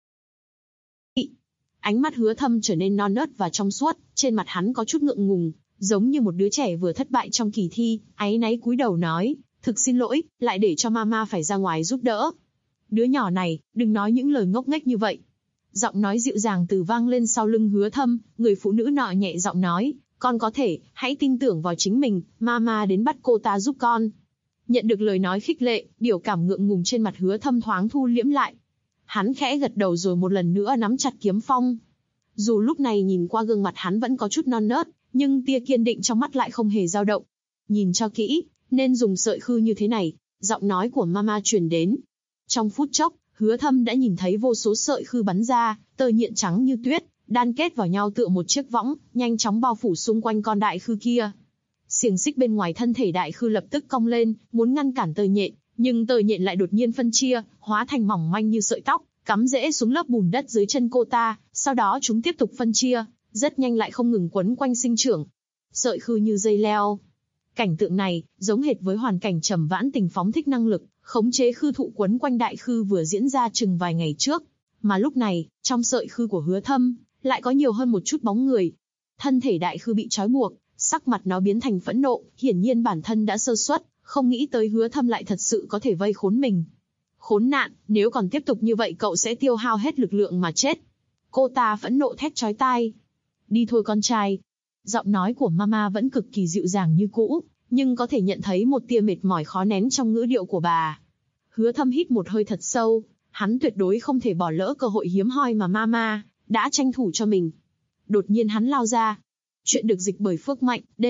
Speaker 2: Ánh mắt Hứa Thâm trở nên non nớt và trong suốt, trên mặt hắn có chút ngượng ngùng, giống như một đứa trẻ vừa thất bại trong kỳ thi, áy náy cúi đầu nói, thực xin lỗi, lại để cho mama phải ra ngoài giúp đỡ. Đứa nhỏ này, đừng nói những lời ngốc nghếch như vậy. Giọng nói dịu dàng từ vang lên sau lưng Hứa Thâm, người phụ nữ nọ nhẹ giọng nói, con có thể, hãy tin tưởng vào chính mình, mama đến bắt cô ta giúp con. Nhận được lời nói khích lệ, biểu cảm ngượng ngùng trên mặt Hứa Thâm thoáng thu liễm lại. Hắn khẽ gật đầu rồi một lần nữa nắm chặt kiếm phong. Dù lúc này nhìn qua gương mặt hắn vẫn có chút non nớt, nhưng tia kiên định trong mắt lại không hề dao động. Nhìn cho kỹ, nên dùng sợi khư như thế này, giọng nói của mama truyền đến. Trong phút chốc, Hứa Thâm đã nhìn thấy vô số sợi khư bắn ra, tơ nhện trắng như tuyết, đan kết vào nhau tựa một chiếc võng, nhanh chóng bao phủ xung quanh con đại khư kia. Xiềng xích bên ngoài thân thể đại khư lập tức cong lên, muốn ngăn cản tơ nhện, nhưng tơ nhện lại đột nhiên phân chia, hóa thành mỏng manh như sợi tóc, cắm rễ xuống lớp bùn đất dưới chân cô ta, sau đó chúng tiếp tục phân chia, rất nhanh lại không ngừng quấn quanh sinh trưởng. Sợi khư như dây leo. Cảnh tượng này, giống hệt với hoàn cảnh Trầm Vãn Tình phóng thích năng lực, khống chế khư thụ quấn quanh đại khư vừa diễn ra chừng vài ngày trước. Mà lúc này, trong sợi khư của Hứa Thâm, lại có nhiều hơn một chút bóng người. Thân thể đại khư bị trói buộc, sắc mặt nó biến thành phẫn nộ, hiển nhiên bản thân đã sơ suất, không nghĩ tới Hứa Thâm lại thật sự có thể vây khốn mình. Khốn nạn, nếu còn tiếp tục như vậy cậu sẽ tiêu hao hết lực lượng mà chết. Cô ta phẫn nộ thét chói tai. Đi thôi con trai. Giọng nói của mama vẫn cực kỳ dịu dàng như cũ, nhưng có thể nhận thấy một tia mệt mỏi khó nén trong ngữ điệu của bà. Hứa Thâm hít một hơi thật sâu, hắn tuyệt đối không thể bỏ lỡ cơ hội hiếm hoi mà mama đã tranh thủ cho mình. Đột nhiên hắn lao ra. Chuyện được dịch bởi Phước Mạnh, D.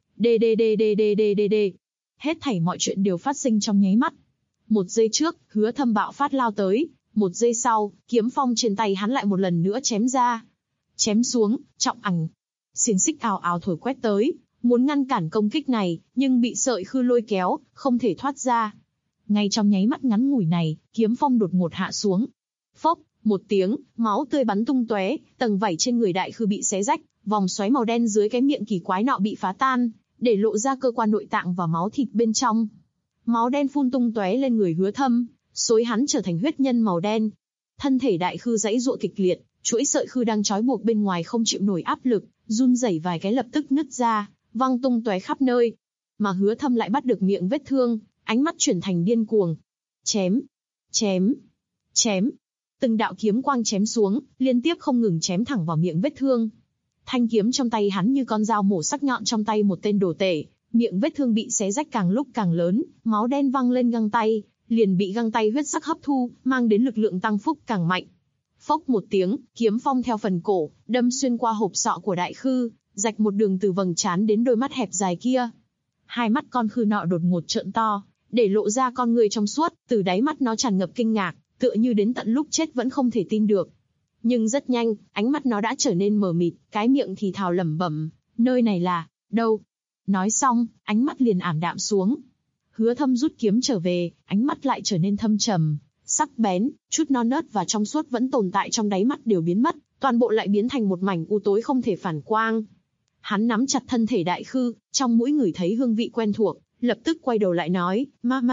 Speaker 2: Hết thảy mọi chuyện đều phát sinh trong nháy mắt. Một giây trước, Hứa Thâm bạo phát lao tới, một giây sau, kiếm phong trên tay hắn lại một lần nữa chém ra. Chém xuống, trọng ảnh. Xiềng xích ào ào thổi quét tới, muốn ngăn cản công kích này, nhưng bị sợi khư lôi kéo, không thể thoát ra. Ngay trong nháy mắt ngắn ngủi này, kiếm phong đột ngột hạ xuống. Phốc, một tiếng, máu tươi bắn tung tóe, tầng vảy trên người đại khư bị xé rách, vòng xoáy màu đen dưới cái miệng kỳ quái nọ bị phá tan, để lộ ra cơ quan nội tạng và máu thịt bên trong. Máu đen phun tung tóe lên người Hứa Thâm, xối hắn trở thành huyết nhân màu đen. Thân thể đại khư giãy giụa kịch liệt, chuỗi sợi khư đang trói buộc bên ngoài không chịu nổi áp lực, run rẩy vài cái lập tức nứt ra, văng tung tóe khắp nơi. Mà Hứa Thâm lại bắt được miệng vết thương, ánh mắt chuyển thành điên cuồng. Chém, chém, chém. Từng đạo kiếm quang chém xuống, liên tiếp không ngừng chém thẳng vào miệng vết thương. Thanh kiếm trong tay hắn như con dao mổ sắc nhọn trong tay một tên đồ tể, miệng vết thương bị xé rách càng lúc càng lớn, máu đen văng lên găng tay, liền bị găng tay huyết sắc hấp thu, mang đến lực lượng tăng phúc càng mạnh. Phốc một tiếng, kiếm phong theo phần cổ, đâm xuyên qua hộp sọ của đại khư, rạch một đường từ vầng trán đến đôi mắt hẹp dài kia. Hai mắt con khư nọ đột ngột trợn to, để lộ ra con người trong suốt, từ đáy mắt nó tràn ngập kinh ngạc, tựa như đến tận lúc chết vẫn không thể tin được. Nhưng rất nhanh, ánh mắt nó đã trở nên mờ mịt, cái miệng thì thào lẩm bẩm, nơi này là đâu? Nói xong, ánh mắt liền ảm đạm xuống. Hứa Thâm rút kiếm trở về, ánh mắt lại trở nên thâm trầm, sắc bén, chút non nớt và trong suốt vẫn tồn tại trong đáy mắt đều biến mất, toàn bộ lại biến thành một mảnh u tối không thể phản quang. Hắn nắm chặt thân thể Đại Khư, trong mũi ngửi thấy hương vị quen thuộc, lập tức quay đầu lại nói,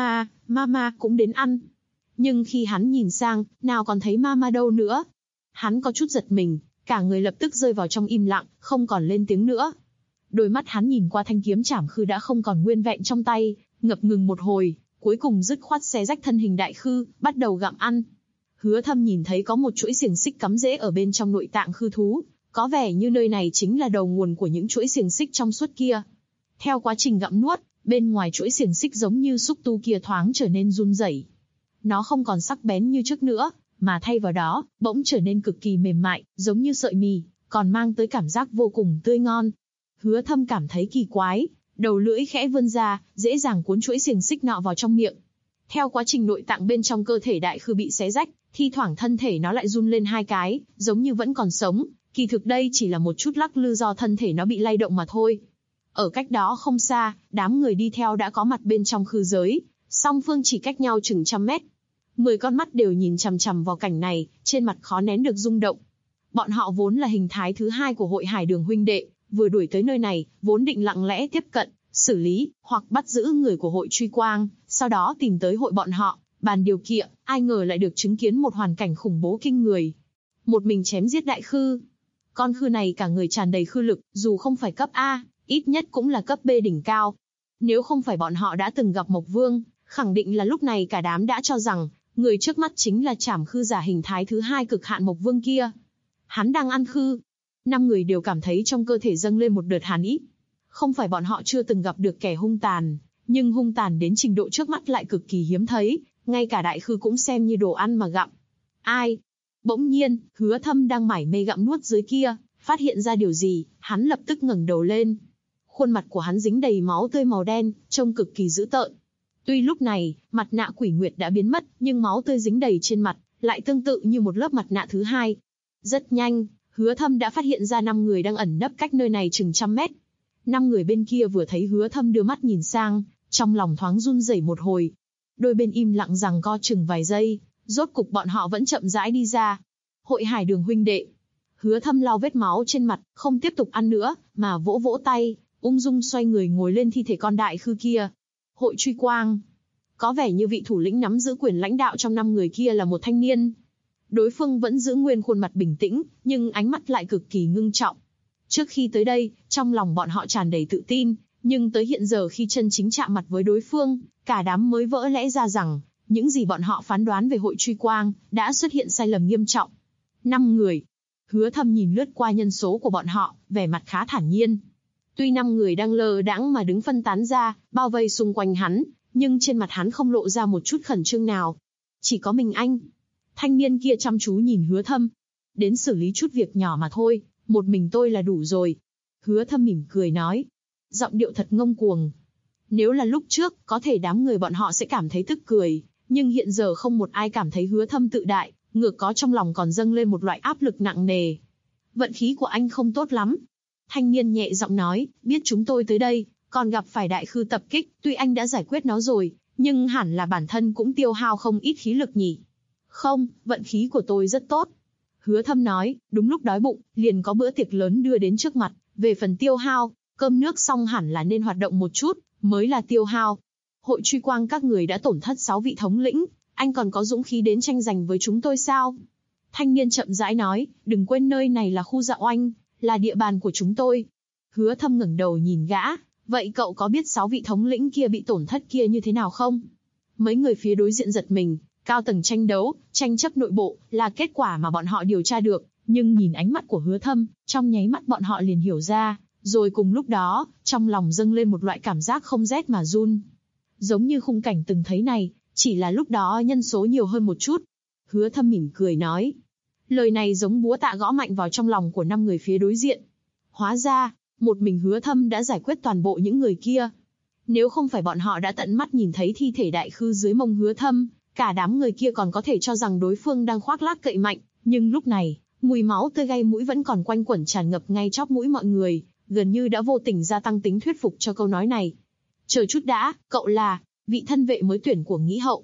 Speaker 2: Mama cũng đến ăn. Nhưng khi hắn nhìn sang, nào còn thấy Mama đâu nữa. Hắn có chút giật mình, cả người lập tức rơi vào trong im lặng, không còn lên tiếng nữa. Đôi mắt hắn nhìn qua thanh kiếm chảm khư đã không còn nguyên vẹn trong tay, ngập ngừng một hồi, cuối cùng dứt khoát xé rách thân hình Đại Khư, bắt đầu gặm ăn. Hứa Thâm nhìn thấy có một chuỗi xiềng xích cắm rễ ở bên trong nội tạng khư thú, có vẻ như nơi này chính là đầu nguồn của những chuỗi xiềng xích trong suốt kia. Theo quá trình gặm nuốt, bên ngoài chuỗi xiềng xích giống như xúc tu kia thoáng trở nên run rẩy. Nó không còn sắc bén như trước nữa, mà thay vào đó, bỗng trở nên cực kỳ mềm mại, giống như sợi mì, còn mang tới cảm giác vô cùng tươi ngon. Hứa Thâm cảm thấy kỳ quái, đầu lưỡi khẽ vươn ra, dễ dàng cuốn chuỗi xiềng xích nọ vào trong miệng. Theo quá trình nội tạng bên trong cơ thể Đại Khư bị xé rách, thi thoảng thân thể nó lại run lên hai cái, giống như vẫn còn sống. Kỳ thực đây chỉ là một chút lắc lư do thân thể nó bị lay động mà thôi. Ở cách đó không xa, đám người đi theo đã có mặt bên trong khư giới, song phương chỉ cách nhau chừng 100 mét. 10 con mắt đều nhìn chằm chằm vào cảnh này, trên mặt khó nén được rung động. Bọn họ vốn là hình thái thứ hai của hội Hải Đường huynh đệ, vừa đuổi tới nơi này, vốn định lặng lẽ tiếp cận, xử lý, hoặc bắt giữ người của hội Truy Quang, sau đó tìm tới hội bọn họ, bàn điều kiện, ai ngờ lại được chứng kiến một hoàn cảnh khủng bố kinh người. Một mình chém giết Đại Khư. Con khư này cả người tràn đầy khư lực, dù không phải cấp A, ít nhất cũng là cấp B đỉnh cao. Nếu không phải bọn họ đã từng gặp Mộc Vương, khẳng định là lúc này cả đám đã cho rằng, người trước mắt chính là Trảm Khư giả hình thái thứ hai cực hạn Mộc Vương kia. Hắn đang ăn khư. 5 người đều cảm thấy trong cơ thể dâng lên một đợt hàn ý. Không phải bọn họ chưa từng gặp được kẻ hung tàn, nhưng hung tàn đến trình độ trước mắt lại cực kỳ hiếm thấy, ngay cả Đại Khư cũng xem như đồ ăn mà gặm. Ai? Bỗng nhiên, Hứa Thâm đang mải mê gặm nuốt dưới kia, phát hiện ra điều gì, hắn lập tức ngẩng đầu lên. Khuôn mặt của hắn dính đầy máu tươi màu đen, trông cực kỳ dữ tợn. Tuy lúc này, mặt nạ Quỷ Nguyệt đã biến mất, nhưng máu tươi dính đầy trên mặt, lại tương tự như một lớp mặt nạ thứ hai. Rất nhanh, Hứa Thâm đã phát hiện ra 5 người đang ẩn nấp cách nơi này chừng 100 mét. 5 người bên kia vừa thấy Hứa Thâm đưa mắt nhìn sang, trong lòng thoáng run rẩy một hồi. Đôi bên im lặng giằng co chừng vài giây, rốt cục bọn họ vẫn chậm rãi đi ra. Hội Hải Đường huynh đệ. Hứa Thâm lau vết máu trên mặt, không tiếp tục ăn nữa, mà vỗ vỗ tay, ung dung xoay người ngồi lên thi thể con Đại Khư kia. Hội Truy Quang. Có vẻ như vị thủ lĩnh nắm giữ quyền lãnh đạo trong 5 người kia là một thanh niên. Đối phương vẫn giữ nguyên khuôn mặt bình tĩnh, nhưng ánh mắt lại cực kỳ ngưng trọng. Trước khi tới đây, trong lòng bọn họ tràn đầy tự tin, nhưng tới hiện giờ khi chân chính chạm mặt với đối phương, cả đám mới vỡ lẽ ra rằng, những gì bọn họ phán đoán về Hội Truy Quang, đã xuất hiện sai lầm nghiêm trọng. 5 người. Hứa Thâm nhìn lướt qua nhân số của bọn họ, vẻ mặt khá thản nhiên. Tuy 5 người đang lơ đãng mà đứng phân tán ra, bao vây xung quanh hắn, nhưng trên mặt hắn không lộ ra một chút khẩn trương nào. Chỉ có mình anh. Thanh niên kia chăm chú nhìn Hứa Thâm. Đến xử lý chút việc nhỏ mà thôi, một mình tôi là đủ rồi. Hứa Thâm mỉm cười nói. Giọng điệu thật ngông cuồng. Nếu là lúc trước, có thể đám người bọn họ sẽ cảm thấy tức cười, nhưng hiện giờ không một ai cảm thấy Hứa Thâm tự đại, ngược có trong lòng còn dâng lên một loại áp lực nặng nề. Vận khí của anh không tốt lắm. Thanh niên nhẹ giọng nói, biết chúng tôi tới đây, còn gặp phải Đại Khư tập kích, tuy anh đã giải quyết nó rồi, nhưng hẳn là bản thân cũng tiêu hao không ít khí lực nhỉ. Không, vận khí của tôi rất tốt. Hứa Thâm nói, đúng lúc đói bụng, liền có bữa tiệc lớn đưa đến trước mặt, về phần tiêu hao, cơm nước xong hẳn là nên hoạt động một chút, mới là tiêu hao. Hội Truy Quang các người đã tổn thất 6 vị thống lĩnh, anh còn có dũng khí đến tranh giành với chúng tôi sao? Thanh niên chậm rãi nói, đừng quên nơi này là khu dạ oanh, là địa bàn của chúng tôi. Hứa Thâm ngẩng đầu nhìn gã, vậy cậu có biết 6 vị thống lĩnh kia bị tổn thất kia như thế nào không? Mấy người phía đối diện giật mình, cao tầng tranh đấu, tranh chấp nội bộ, là kết quả mà bọn họ điều tra được, nhưng nhìn ánh mắt của Hứa Thâm, trong nháy mắt bọn họ liền hiểu ra, rồi cùng lúc đó, trong lòng dâng lên một loại cảm giác không rét mà run. Giống như khung cảnh từng thấy này, chỉ là lúc đó nhân số nhiều hơn một chút. Hứa Thâm mỉm cười nói. Lời này giống búa tạ gõ mạnh vào trong lòng của 5 người phía đối diện. Hóa ra, một mình Hứa Thâm đã giải quyết toàn bộ những người kia. Nếu không phải bọn họ đã tận mắt nhìn thấy thi thể Đại Khư dưới mông Hứa Thâm, cả đám người kia còn có thể cho rằng đối phương đang khoác lác cậy mạnh. Nhưng lúc này, mùi máu tươi gây mũi vẫn còn quanh quẩn tràn ngập ngay chóp mũi mọi người, gần như đã vô tình gia tăng tính thuyết phục cho câu nói này. Chờ chút đã, cậu là vị thân vệ mới tuyển của Nghĩ Hậu.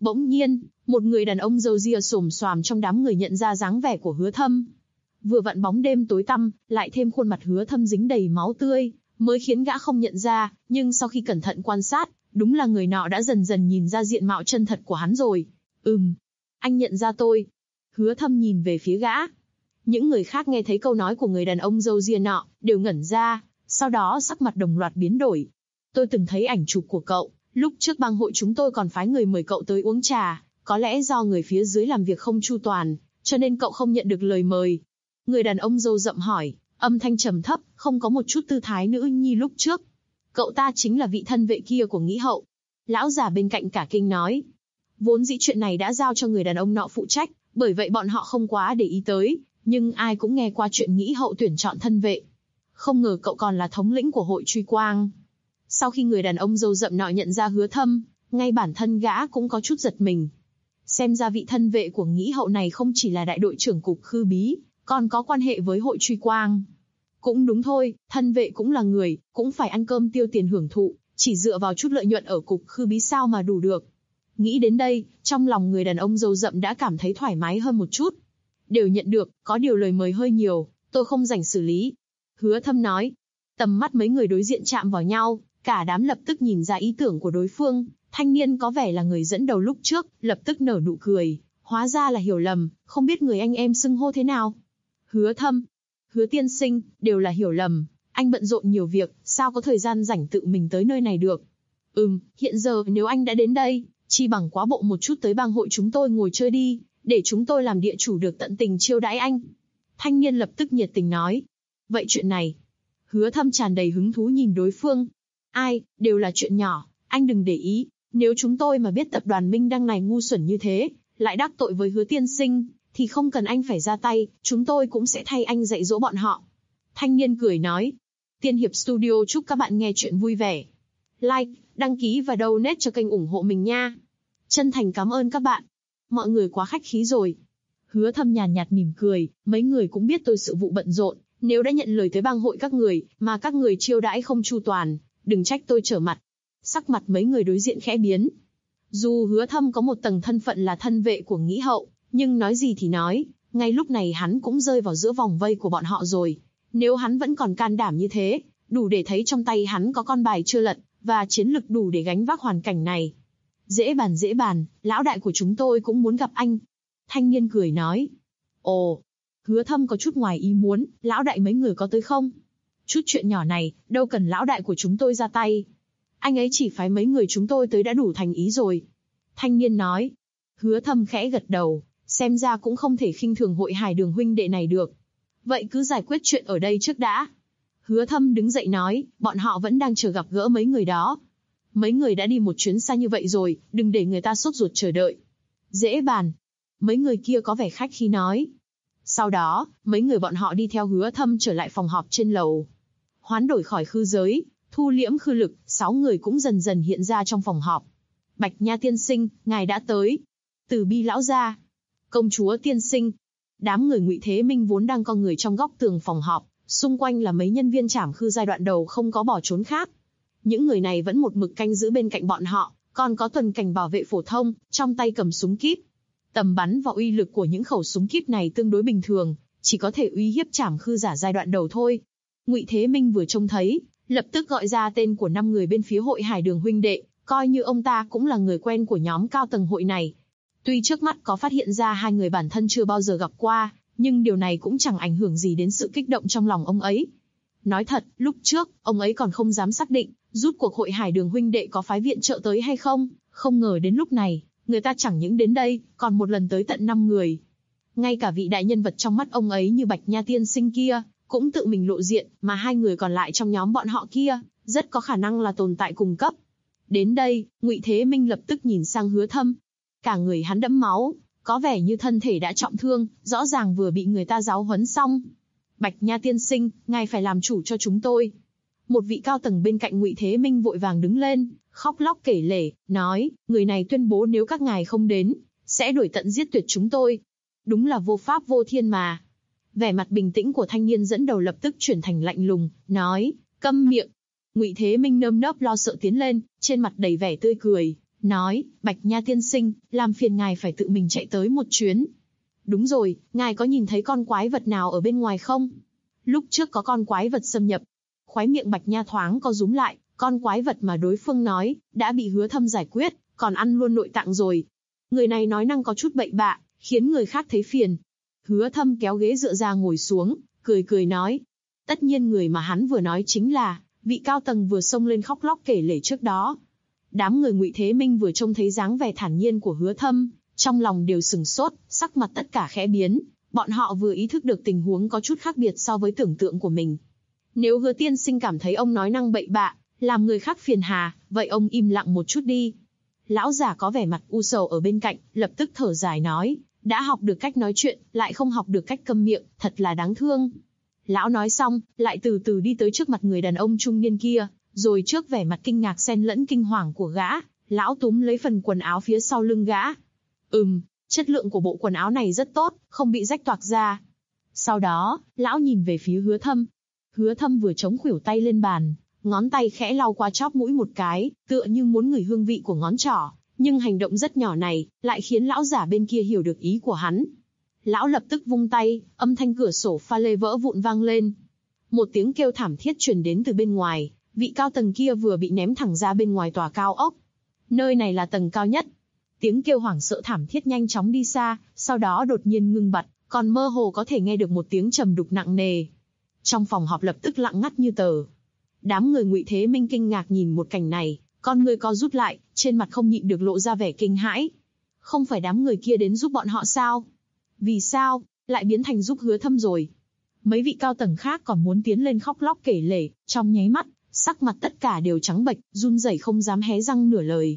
Speaker 2: Bỗng nhiên, một người đàn ông râu ria xồm xoàm trong đám người nhận ra dáng vẻ của Hứa Thâm. Vừa vặn bóng đêm tối tăm, lại thêm khuôn mặt Hứa Thâm dính đầy máu tươi, mới khiến gã không nhận ra, nhưng sau khi cẩn thận quan sát, đúng là người nọ đã dần dần nhìn ra diện mạo chân thật của hắn rồi. Anh nhận ra tôi. Hứa Thâm nhìn về phía gã. Những người khác nghe thấy câu nói của người đàn ông râu ria nọ, đều ngẩn ra, sau đó sắc mặt đồng loạt biến đổi. Tôi từng thấy ảnh chụp của cậu, lúc trước bang hội chúng tôi còn phái người mời cậu tới uống trà, có lẽ do người phía dưới làm việc không chu toàn, cho nên cậu không nhận được lời mời. Người đàn ông râu rậm hỏi, âm thanh trầm thấp, không có một chút tư thái nữ nhi lúc trước. Cậu ta chính là vị thân vệ kia của Nghĩ Hậu. Lão già bên cạnh cả kinh nói. Vốn dĩ chuyện này đã giao cho người đàn ông nọ phụ trách, bởi vậy bọn họ không quá để ý tới, nhưng ai cũng nghe qua chuyện Nghĩ Hậu tuyển chọn thân vệ. Không ngờ cậu còn là thống lĩnh của hội Truy Quang. Sau khi người đàn ông râu rậm nọ nhận ra Hứa Thâm, ngay bản thân gã cũng có chút giật mình. Xem ra vị thân vệ của Nghĩ Hậu này không chỉ là đại đội trưởng cục Khư Bí, còn có quan hệ với hội Truy Quang. Cũng đúng thôi, thân vệ cũng là người, cũng phải ăn cơm tiêu tiền hưởng thụ, chỉ dựa vào chút lợi nhuận ở cục Khư Bí sao mà đủ được. Nghĩ đến đây, trong lòng người đàn ông râu rậm đã cảm thấy thoải mái hơn một chút. Đều nhận được, có điều lời mời hơi nhiều, tôi không rảnh xử lý. Hứa Thâm nói. Tầm mắt mấy người đối diện chạm vào nhau, cả đám lập tức nhìn ra ý tưởng của đối phương. Thanh niên có vẻ là người dẫn đầu lúc trước, lập tức nở nụ cười. Hóa ra là hiểu lầm, không biết người anh em xưng hô thế nào. Hứa Thâm, Hứa tiên sinh, đều là hiểu lầm. Anh bận rộn nhiều việc, sao có thời gian rảnh tự mình tới nơi này được. Hiện giờ nếu anh đã đến đây, chi bằng quá bộ một chút tới bang hội chúng tôi ngồi chơi đi, để chúng tôi làm địa chủ được tận tình chiêu đãi anh. Thanh niên lập tức nhiệt tình nói. Vậy chuyện này. Hứa Thâm tràn đầy hứng thú nhìn đối phương. Ai, đều là chuyện nhỏ, anh đừng để ý. Nếu chúng tôi mà biết tập đoàn Minh Đăng này ngu xuẩn như thế, lại đắc tội với Hứa tiên sinh, thì không cần anh phải ra tay, chúng tôi cũng sẽ thay anh dạy dỗ bọn họ. Thanh niên cười nói. Tiên Hiệp Studio chúc các bạn nghe chuyện vui vẻ. Like, đăng ký và donate cho kênh ủng hộ mình nha. Chân thành cảm ơn các bạn. Mọi người quá khách khí rồi. Hứa Thâm nhàn nhạt mỉm cười, mấy người cũng biết tôi sự vụ bận rộn, nếu đã nhận lời tới bang hội các người, mà các người chiêu đãi không chu toàn, đừng trách tôi trở mặt. Sắc mặt mấy người đối diện khẽ biến. Dù Hứa Thâm có một tầng thân phận là thân vệ của Nghĩ Hậu, nhưng nói gì thì nói, ngay lúc này hắn cũng rơi vào giữa vòng vây của bọn họ rồi. Nếu hắn vẫn còn can đảm như thế, đủ để thấy trong tay hắn có con bài chưa lật, và chiến lực đủ để gánh vác hoàn cảnh này. Dễ bàn, lão đại của chúng tôi cũng muốn gặp anh. Thanh niên cười nói. Ồ, Hứa Thâm có chút ngoài ý muốn, lão đại mấy người có tới không? Chút chuyện nhỏ này, đâu cần lão đại của chúng tôi ra tay. Anh ấy chỉ phái mấy người chúng tôi tới đã đủ thành ý rồi. Thanh niên nói. Hứa Thâm khẽ gật đầu, xem ra cũng không thể khinh thường hội Hải Đường huynh đệ này được. Vậy cứ giải quyết chuyện ở đây trước đã. Hứa Thâm đứng dậy nói, bọn họ vẫn đang chờ gặp gỡ mấy người đó. Mấy người đã đi một chuyến xa như vậy rồi, đừng để người ta sốt ruột chờ đợi. Dễ bàn. Mấy người kia có vẻ khách khí nói. Sau đó, mấy người bọn họ đi theo Hứa Thâm trở lại phòng họp trên lầu. Hoán đổi khỏi khư giới, thu liễm khư lực, 6 người cũng dần dần hiện ra trong phòng họp. Bạch Nha tiên sinh, ngài đã tới. Từ Bi lão gia. Công chúa tiên sinh. Đám người Ngụy Thế Minh vốn đang co người trong góc tường phòng họp, xung quanh là mấy nhân viên trảm khư giai đoạn đầu không có bỏ trốn khác. Những người này vẫn một mực canh giữ bên cạnh bọn họ, còn có tuần cảnh bảo vệ phổ thông, trong tay cầm súng kíp. Tầm bắn và uy lực của những khẩu súng kíp này tương đối bình thường, chỉ có thể uy hiếp trảm khư giả giai đoạn đầu thôi. Ngụy Thế Minh vừa trông thấy, lập tức gọi ra tên của 5 người bên phía hội Hải Đường huynh đệ, coi như ông ta cũng là người quen của nhóm cao tầng hội này. Tuy trước mắt có phát hiện ra 2 người bản thân chưa bao giờ gặp qua, nhưng điều này cũng chẳng ảnh hưởng gì đến sự kích động trong lòng ông ấy. Nói thật, lúc trước, ông ấy còn không dám xác định, rút cuộc hội Hải Đường huynh đệ có phái viện trợ tới hay không, không ngờ đến lúc này, người ta chẳng những đến đây, còn một lần tới tận 5 người. Ngay cả vị đại nhân vật trong mắt ông ấy như Bạch Nha tiên sinh kia, cũng tự mình lộ diện, mà 2 người còn lại trong nhóm bọn họ kia, rất có khả năng là tồn tại cùng cấp. Đến đây, Ngụy Thế Minh lập tức nhìn sang Hứa Thâm. Cả người hắn đẫm máu, có vẻ như thân thể đã trọng thương, rõ ràng vừa bị người ta giáo huấn xong. Bạch Nha tiên sinh, ngài phải làm chủ cho chúng tôi. Một vị cao tầng bên cạnh Ngụy Thế Minh vội vàng đứng lên, khóc lóc kể lể, nói, người này tuyên bố nếu các ngài không đến, sẽ đuổi tận giết tuyệt chúng tôi. Đúng là vô pháp vô thiên mà. Vẻ mặt bình tĩnh của thanh niên dẫn đầu lập tức chuyển thành lạnh lùng, nói, câm miệng. Ngụy Thế Minh nơm nớp lo sợ tiến lên, trên mặt đầy vẻ tươi cười, nói, Bạch Nha tiên sinh, làm phiền ngài phải tự mình chạy tới một chuyến. Đúng rồi, ngài có nhìn thấy con quái vật nào ở bên ngoài không? Lúc trước có con quái vật xâm nhập. Khóe miệng Bạch Nha thoáng co rúm lại, con quái vật mà đối phương nói, đã bị Hứa Thâm giải quyết, còn ăn luôn nội tạng rồi. Người này nói năng có chút bậy bạ, khiến người khác thấy phiền. Hứa Thâm kéo ghế dựa ra ngồi xuống, cười cười nói. Tất nhiên người mà hắn vừa nói chính là vị cao tầng vừa xông lên khóc lóc kể lể trước đó. Đám người Ngụy Thế Minh vừa trông thấy dáng vẻ thản nhiên của Hứa Thâm, trong lòng đều sừng sốt, sắc mặt tất cả khẽ biến. Bọn họ vừa ý thức được tình huống có chút khác biệt so với tưởng tượng của mình. Nếu Hứa tiên sinh cảm thấy ông nói năng bậy bạ, làm người khác phiền hà, vậy ông im lặng một chút đi. Lão giả có vẻ mặt u sầu ở bên cạnh, lập tức thở dài nói, đã học được cách nói chuyện, lại không học được cách câm miệng, thật là đáng thương. Lão nói xong, lại từ từ đi tới trước mặt người đàn ông trung niên kia, rồi trước vẻ mặt kinh ngạc xen lẫn kinh hoàng của gã, lão túm lấy phần quần áo phía sau lưng gã. Chất lượng của bộ quần áo này rất tốt, không bị rách toạc ra. Sau đó, lão nhìn về phía Hứa Thâm. Hứa Thâm vừa chống khuỷu tay lên bàn, ngón tay khẽ lau qua chóp mũi một cái, tựa như muốn ngửi hương vị của ngón trỏ, nhưng hành động rất nhỏ này, lại khiến lão giả bên kia hiểu được ý của hắn. Lão lập tức vung tay, âm thanh cửa sổ pha lê vỡ vụn vang lên. Một tiếng kêu thảm thiết truyền đến từ bên ngoài, vị cao tầng kia vừa bị ném thẳng ra bên ngoài tòa cao ốc. Nơi này là tầng cao nhất. Tiếng kêu hoảng sợ thảm thiết nhanh chóng đi xa, sau đó đột nhiên ngưng bặt, còn mơ hồ có thể nghe được một tiếng trầm đục nặng nề. Trong phòng họp lập tức lặng ngắt như tờ. Đám người Ngụy Thế Minh kinh ngạc nhìn một cảnh này, con người co rút lại, trên mặt không nhịn được lộ ra vẻ kinh hãi. Không phải đám người kia đến giúp bọn họ sao? Vì sao lại biến thành giúp Hứa Thâm rồi? Mấy vị cao tầng khác còn muốn tiến lên khóc lóc kể lể, trong nháy mắt, sắc mặt tất cả đều trắng bệch, run rẩy không dám hé răng nửa lời.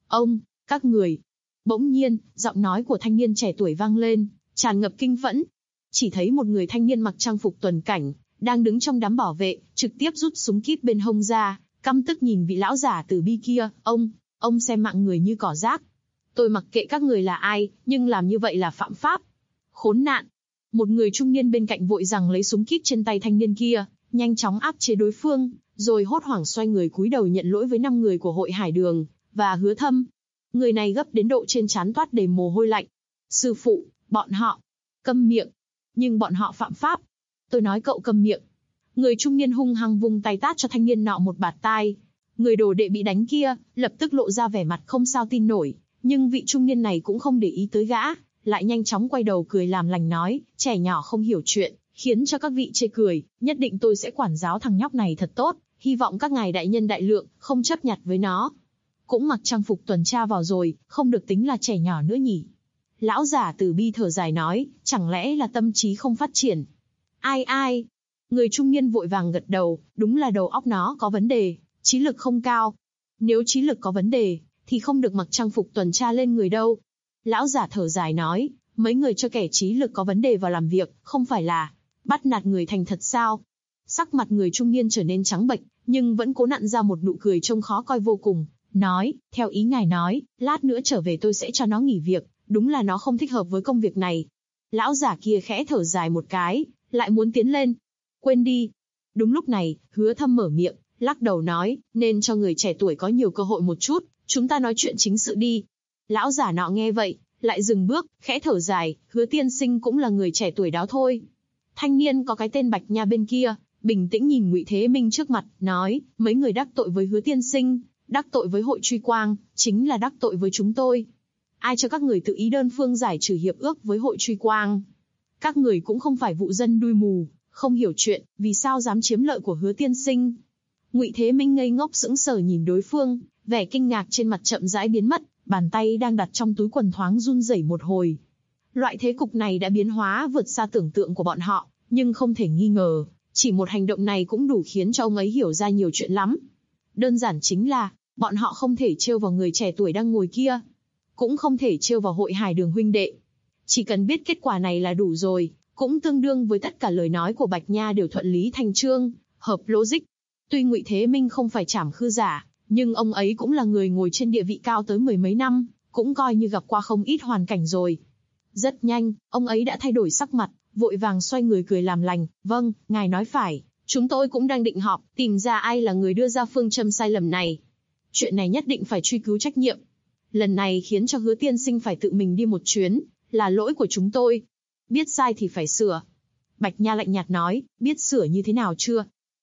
Speaker 2: Các người. Bỗng nhiên, giọng nói của thanh niên trẻ tuổi vang lên, tràn ngập kinh phẫn. Chỉ thấy một người thanh niên mặc trang phục tuần cảnh, đang đứng trong đám bảo vệ, trực tiếp rút súng kíp bên hông ra, căm tức nhìn vị lão giả tử bi kia. Ông xem mạng người như cỏ rác. Tôi mặc kệ các người là ai, nhưng làm như vậy là phạm pháp. Khốn nạn. Một người trung niên bên cạnh vội rằng lấy súng kíp trên tay thanh niên kia, nhanh chóng áp chế đối phương, rồi hốt hoảng xoay người cúi đầu nhận lỗi với 5 người của hội Hải Đường và Hứa Thâm. Người này gấp đến độ trên trán toát đầy mồ hôi lạnh. Sư phụ, bọn họ câm miệng. Nhưng bọn họ phạm pháp. Tôi nói cậu câm miệng. Người trung niên hung hăng vung tay tát cho thanh niên nọ một bạt tai. Người đồ đệ bị đánh kia, lập tức lộ ra vẻ mặt không sao tin nổi. Nhưng vị trung niên này cũng không để ý tới gã, lại nhanh chóng quay đầu cười làm lành nói, trẻ nhỏ không hiểu chuyện, khiến cho các vị chê cười, nhất định tôi sẽ quản giáo thằng nhóc này thật tốt, hy vọng các ngài đại nhân đại lượng, không chấp nhặt với nó. Cũng mặc trang phục tuần tra vào rồi, không được tính là trẻ nhỏ nữa nhỉ. Lão giả từ bi thở dài nói, chẳng lẽ là tâm trí không phát triển. Ai? Người trung niên vội vàng gật đầu, đúng là đầu óc nó có vấn đề, trí lực không cao. Nếu trí lực có vấn đề, thì không được mặc trang phục tuần tra lên người đâu. Lão giả thở dài nói, mấy người cho kẻ trí lực có vấn đề vào làm việc, không phải là bắt nạt người thành thật sao? Sắc mặt người trung niên trở nên trắng bệch, nhưng vẫn cố nặn ra một nụ cười trông khó coi vô cùng, nói, theo ý ngài nói, lát nữa trở về tôi sẽ cho nó nghỉ việc, đúng là nó không thích hợp với công việc này. Lão giả kia khẽ thở dài một cái, lại muốn tiến lên. Quên đi. Đúng lúc này, Hứa Thâm mở miệng, lắc đầu nói, nên cho người trẻ tuổi có nhiều cơ hội một chút, chúng ta nói chuyện chính sự đi. Lão giả nọ nghe vậy, lại dừng bước, khẽ thở dài, Hứa tiên sinh cũng là người trẻ tuổi đó thôi. Thanh niên có cái tên Bạch Nha bên kia, bình tĩnh nhìn Ngụy Thế Minh trước mặt, nói, mấy người đắc tội với Hứa tiên sinh, đắc tội với hội Truy Quang, chính là đắc tội với chúng tôi. Ai cho các người tự ý đơn phương giải trừ hiệp ước với hội Truy Quang? Các người cũng không phải vụ dân đuôi mù, không hiểu chuyện, vì sao dám chiếm lợi của Hứa tiên sinh? Ngụy Thế Minh ngây ngốc sững sờ nhìn đối phương, vẻ kinh ngạc trên mặt chậm rãi biến mất, bàn tay đang đặt trong túi quần thoáng run rẩy một hồi. Loại thế cục này đã biến hóa vượt xa tưởng tượng của bọn họ, nhưng không thể nghi ngờ, chỉ một hành động này cũng đủ khiến cho ông ấy hiểu ra nhiều chuyện lắm. Đơn giản chính là, bọn họ không thể trêu vào người trẻ tuổi đang ngồi kia, cũng không thể trêu vào hội Hải Đường huynh đệ. Chỉ cần biết kết quả này là đủ rồi, cũng tương đương với tất cả lời nói của Bạch Nha đều thuận lý thành chương, hợp logic. Tuy Ngụy Thế Minh không phải trảm khư giả, nhưng ông ấy cũng là người ngồi trên địa vị cao tới 10 mấy năm, cũng coi như gặp qua không ít hoàn cảnh rồi. Rất nhanh, ông ấy đã thay đổi sắc mặt, vội vàng xoay người cười làm lành, vâng, ngài nói phải, chúng tôi cũng đang định họp, tìm ra ai là người đưa ra phương châm sai lầm này. Chuyện này nhất định phải truy cứu trách nhiệm. lần này khiến cho Hứa tiên sinh phải tự mình đi một chuyến, là lỗi của chúng tôi. Biết sai thì phải sửa. Bạch Nha lạnh nhạt nói, biết sửa như thế nào chưa?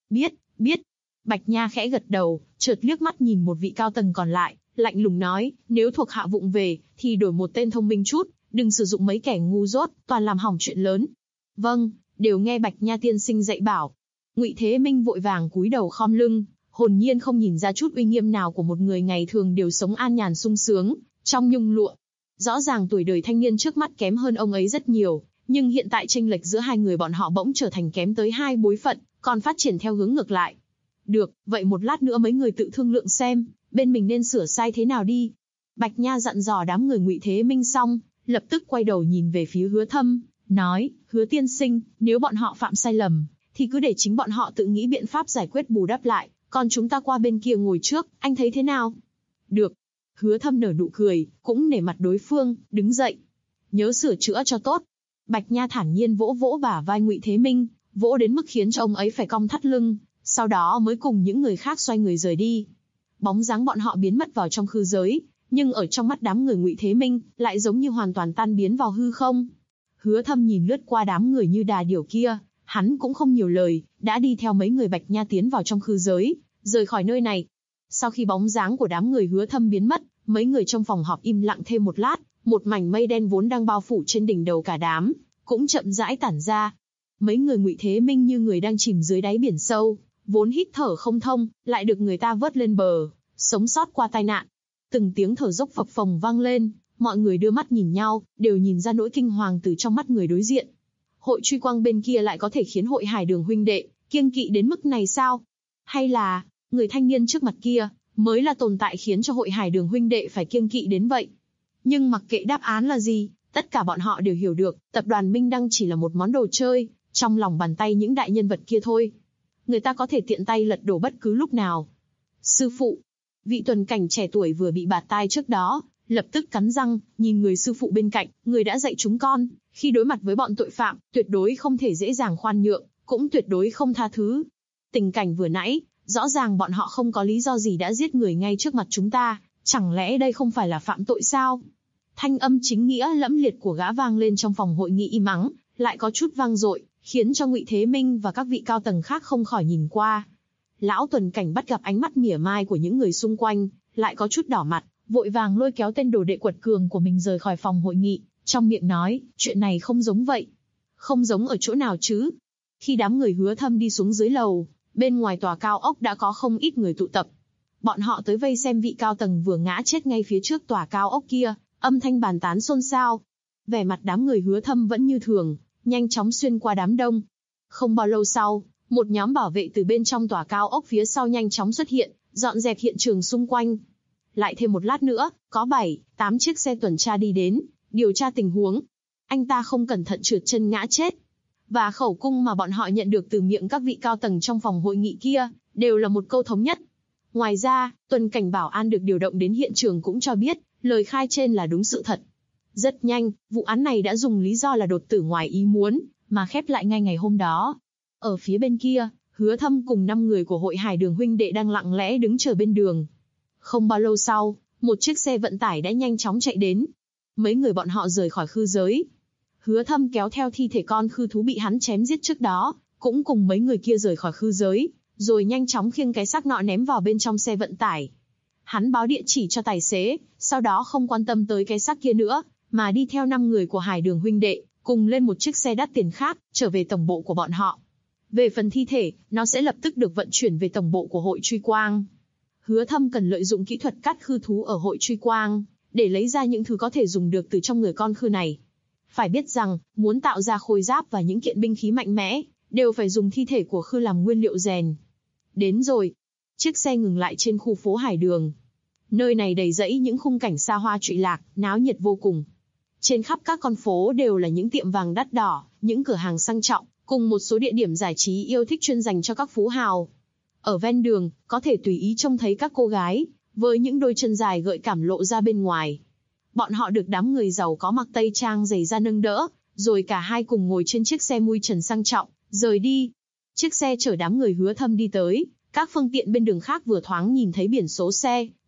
Speaker 2: Biết. Bạch Nha khẽ gật đầu, chợt liếc mắt nhìn một vị cao tầng còn lại, lạnh lùng nói, nếu thuộc hạ vụng về, thì đổi một tên thông minh chút, đừng sử dụng mấy kẻ ngu dốt, toàn làm hỏng chuyện lớn. Vâng, đều nghe Bạch Nha tiên sinh dạy bảo. Ngụy Thế Minh vội vàng cúi đầu khom lưng, hồn nhiên không nhìn ra chút uy nghiêm nào của một người ngày thường đều sống an nhàn sung sướng, trong nhung lụa. Rõ ràng tuổi đời thanh niên trước mắt kém hơn ông ấy rất nhiều, nhưng hiện tại chênh lệch giữa hai người bọn họ bỗng trở thành kém tới 2 bối phận, còn phát triển theo hướng ngược lại. Được, vậy một lát nữa mấy người tự thương lượng xem, bên mình nên sửa sai thế nào đi. Bạch Nha dặn dò đám người Ngụy Thế Minh xong, lập tức quay đầu nhìn về phía Hứa Thâm, nói, Hứa tiên sinh, nếu bọn họ phạm sai lầm, thì cứ để chính bọn họ tự nghĩ biện pháp giải quyết bù đắp lại, còn chúng ta qua bên kia ngồi trước, anh thấy thế nào? Được. Hứa Thâm nở nụ cười, cũng nể mặt đối phương, đứng dậy. Nhớ sửa chữa cho tốt. Bạch Nha thản nhiên vỗ vỗ bả vai Ngụy Thế Minh, vỗ đến mức khiến cho ông ấy phải cong thắt lưng, sau đó mới cùng những người khác xoay người rời đi. Bóng dáng bọn họ biến mất vào trong khư giới, nhưng ở trong mắt đám người Ngụy Thế Minh, lại giống như hoàn toàn tan biến vào hư không. Hứa Thâm nhìn lướt qua đám người như đà điểu kia, hắn cũng không nhiều lời, đã đi theo mấy người Bạch Nha tiến vào trong khư giới, rời khỏi nơi này. Sau khi bóng dáng của đám người Hứa Thâm biến mất, mấy người trong phòng họp im lặng thêm một lát, một mảnh mây đen vốn đang bao phủ trên đỉnh đầu cả đám, cũng chậm rãi tản ra. Mấy người Ngụy Thế Minh như người đang chìm dưới đáy biển sâu, vốn hít thở không thông, lại được người ta vớt lên bờ, sống sót qua tai nạn. Từng tiếng thở dốc phập phồng vang lên, mọi người đưa mắt nhìn nhau, đều nhìn ra nỗi kinh hoàng từ trong mắt người đối diện. Hội truy quang bên kia lại có thể khiến Hội Hải Đường huynh đệ kiêng kỵ đến mức này sao? Hay là người thanh niên trước mặt kia mới là tồn tại khiến cho Hội Hải Đường huynh đệ phải kiêng kỵ đến vậy? Nhưng mặc kệ đáp án là gì, tất cả bọn họ đều hiểu được, tập đoàn Minh Đăng chỉ là một món đồ chơi trong lòng bàn tay những đại nhân vật kia thôi. Người ta có thể tiện tay lật đổ bất cứ lúc nào. Sư phụ, vị tuần cảnh trẻ tuổi vừa bị bạt tai trước đó, lập tức cắn răng, nhìn người sư phụ bên cạnh, người đã dạy chúng con, khi đối mặt với bọn tội phạm, tuyệt đối không thể dễ dàng khoan nhượng, cũng tuyệt đối không tha thứ. Tình cảnh vừa nãy, rõ ràng bọn họ không có lý do gì đã giết người ngay trước mặt chúng ta, chẳng lẽ đây không phải là phạm tội sao? Thanh âm chính nghĩa lẫm liệt của gã vang lên trong phòng hội nghị im ắng, lại có chút vang dội, khiến cho Ngụy Thế Minh và các vị cao tầng khác không khỏi nhìn qua. Lão tuần cảnh bắt gặp ánh mắt mỉa mai của những người xung quanh, lại có chút đỏ mặt, vội vàng lôi kéo tên đồ đệ quật cường của mình rời khỏi phòng hội nghị, trong miệng nói, chuyện này không giống vậy. Không giống ở chỗ nào chứ? Khi đám người Hứa Thâm đi xuống dưới lầu, bên ngoài tòa cao ốc đã có không ít người tụ tập. Bọn họ tới vây xem vị cao tầng vừa ngã chết ngay phía trước tòa cao ốc kia, âm thanh bàn tán xôn xao. Vẻ mặt đám người Hứa Thâm vẫn như thường, nhanh chóng xuyên qua đám đông. Không bao lâu sau, một nhóm bảo vệ từ bên trong tòa cao ốc phía sau nhanh chóng xuất hiện, dọn dẹp hiện trường xung quanh. Lại thêm một lát nữa, có 7-8 chiếc xe tuần tra đi đến, điều tra tình huống. Anh ta không cẩn thận trượt chân ngã chết. Và khẩu cung mà bọn họ nhận được từ miệng các vị cao tầng trong phòng hội nghị kia, đều là một câu thống nhất. Ngoài ra, tuần cảnh bảo an được điều động đến hiện trường cũng cho biết, lời khai trên là đúng sự thật. Rất nhanh, vụ án này đã dùng lý do là đột tử ngoài ý muốn, mà khép lại ngay ngày hôm đó. Ở phía bên kia, Hứa Thâm cùng 5 người của Hội Hải Đường huynh đệ đang lặng lẽ đứng chờ bên đường. Không bao lâu sau, một chiếc xe vận tải đã nhanh chóng chạy đến. Mấy người bọn họ rời khỏi khư giới. Hứa Thâm kéo theo thi thể con khư thú bị hắn chém giết trước đó, cũng cùng mấy người kia rời khỏi khư giới, rồi nhanh chóng khiêng cái xác nọ ném vào bên trong xe vận tải. Hắn báo địa chỉ cho tài xế, sau đó không quan tâm tới cái xác kia nữa, mà đi theo 5 người của Hải Đường huynh đệ, cùng lên một chiếc xe đắt tiền khác, trở về tổng bộ của bọn họ. Về phần thi thể, nó sẽ lập tức được vận chuyển về tổng bộ của Hội Truy Quang. Hứa Thâm cần lợi dụng kỹ thuật cắt khư thú ở Hội Truy Quang, để lấy ra những thứ có thể dùng được từ trong người con khư này. Phải biết rằng, muốn tạo ra khôi giáp và những kiện binh khí mạnh mẽ, đều phải dùng thi thể của khư làm nguyên liệu rèn. Đến rồi. Chiếc xe ngừng lại trên khu phố Hải Đường. Nơi này đầy rẫy những khung cảnh xa hoa trụy lạc, náo nhiệt vô cùng. Trên khắp các con phố đều là những tiệm vàng đắt đỏ, những cửa hàng sang trọng, cùng một số địa điểm giải trí yêu thích chuyên dành cho các phú hào. Ở ven đường, có thể tùy ý trông thấy các cô gái, với những đôi chân dài gợi cảm lộ ra bên ngoài. Bọn họ được đám người giàu có mặc tây trang giày da nâng đỡ, rồi cả hai cùng ngồi trên chiếc xe mui trần sang trọng, rời đi. Chiếc xe chở đám người Hứa Thâm đi tới, các phương tiện bên đường khác vừa thoáng nhìn thấy biển số xe,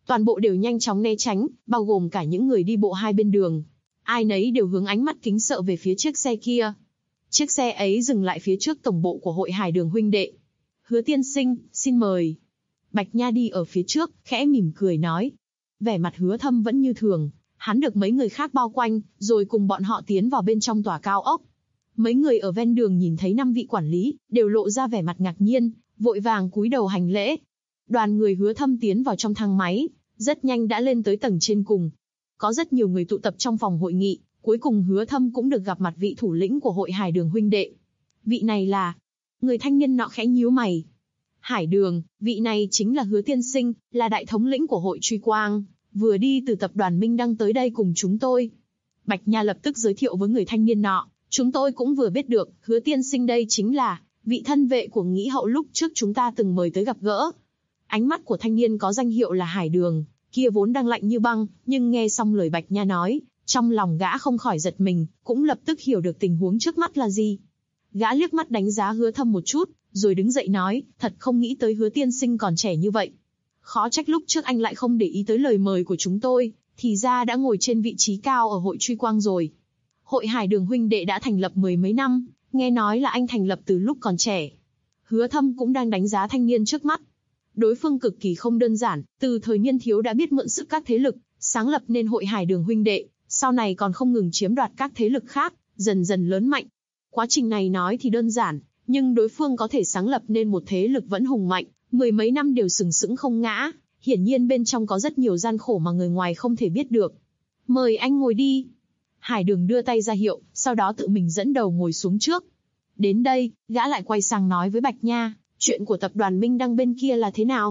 Speaker 2: Toàn bộ đều nhanh chóng né tránh, bao gồm cả những người đi bộ hai bên đường. Ai nấy đều hướng ánh mắt kính sợ về phía chiếc xe kia. Chiếc xe ấy dừng lại phía trước tổng bộ của Hội Hải Đường huynh đệ. Hứa tiên sinh, xin mời. Bạch Nha đi ở phía trước, khẽ mỉm cười nói. Vẻ mặt Hứa Thâm vẫn như thường, hắn được mấy người khác bao quanh, rồi cùng bọn họ tiến vào bên trong tòa cao ốc. Mấy người ở ven đường nhìn thấy 5 vị quản lý, đều lộ ra vẻ mặt ngạc nhiên, vội vàng cúi đầu hành lễ. Đoàn người Hứa Thâm tiến vào trong thang máy, rất nhanh đã lên tới tầng trên cùng. Có rất nhiều người tụ tập trong phòng hội nghị, cuối cùng Hứa Thâm cũng được gặp mặt vị thủ lĩnh của Hội Hải Đường huynh đệ. Vị này là... Người thanh niên nọ khẽ nhíu mày. Hải Đường, vị này chính là Hứa tiên sinh, là đại thống lĩnh của Hội Truy Quang, vừa đi từ tập đoàn Minh Đăng tới đây cùng chúng tôi. Bạch Nha lập tức giới thiệu với người thanh niên nọ. Chúng tôi cũng vừa biết được, Hứa tiên sinh đây chính là vị thân vệ của Nghĩ Hậu lúc trước chúng ta từng mời tới gặp gỡ. Ánh mắt của thanh niên có danh hiệu là Hải Đường, kia vốn đang lạnh như băng, nhưng nghe xong lời Bạch Nha nói, trong lòng gã không khỏi giật mình, cũng lập tức hiểu được tình huống trước mắt là gì. Gã liếc mắt đánh giá Hứa Thâm một chút, rồi đứng dậy nói, thật không nghĩ tới Hứa tiên sinh còn trẻ như vậy. Khó trách lúc trước anh lại không để ý tới lời mời của chúng tôi, thì ra đã ngồi trên vị trí cao ở Hội Truy Quang rồi. Hội Hải Đường huynh đệ đã thành lập mười mấy năm, nghe nói là anh thành lập từ lúc còn trẻ. Hứa Thâm cũng đang đánh giá thanh niên trước mắt. Đối phương cực kỳ không đơn giản, từ thời niên thiếu đã biết mượn sức các thế lực, sáng lập nên Hội Hải Đường huynh đệ, sau này còn không ngừng chiếm đoạt các thế lực khác, dần dần lớn mạnh. Quá trình này nói thì đơn giản, nhưng đối phương có thể sáng lập nên một thế lực vẫn hùng mạnh, mười mấy năm đều sừng sững không ngã, hiển nhiên bên trong có rất nhiều gian khổ mà người ngoài không thể biết được. Mời anh ngồi đi. Hải Đường đưa tay ra hiệu, sau đó tự mình dẫn đầu ngồi xuống trước. Đến đây, gã lại quay sang nói với Bạch Nha, chuyện của tập đoàn Minh Đăng bên kia là thế nào?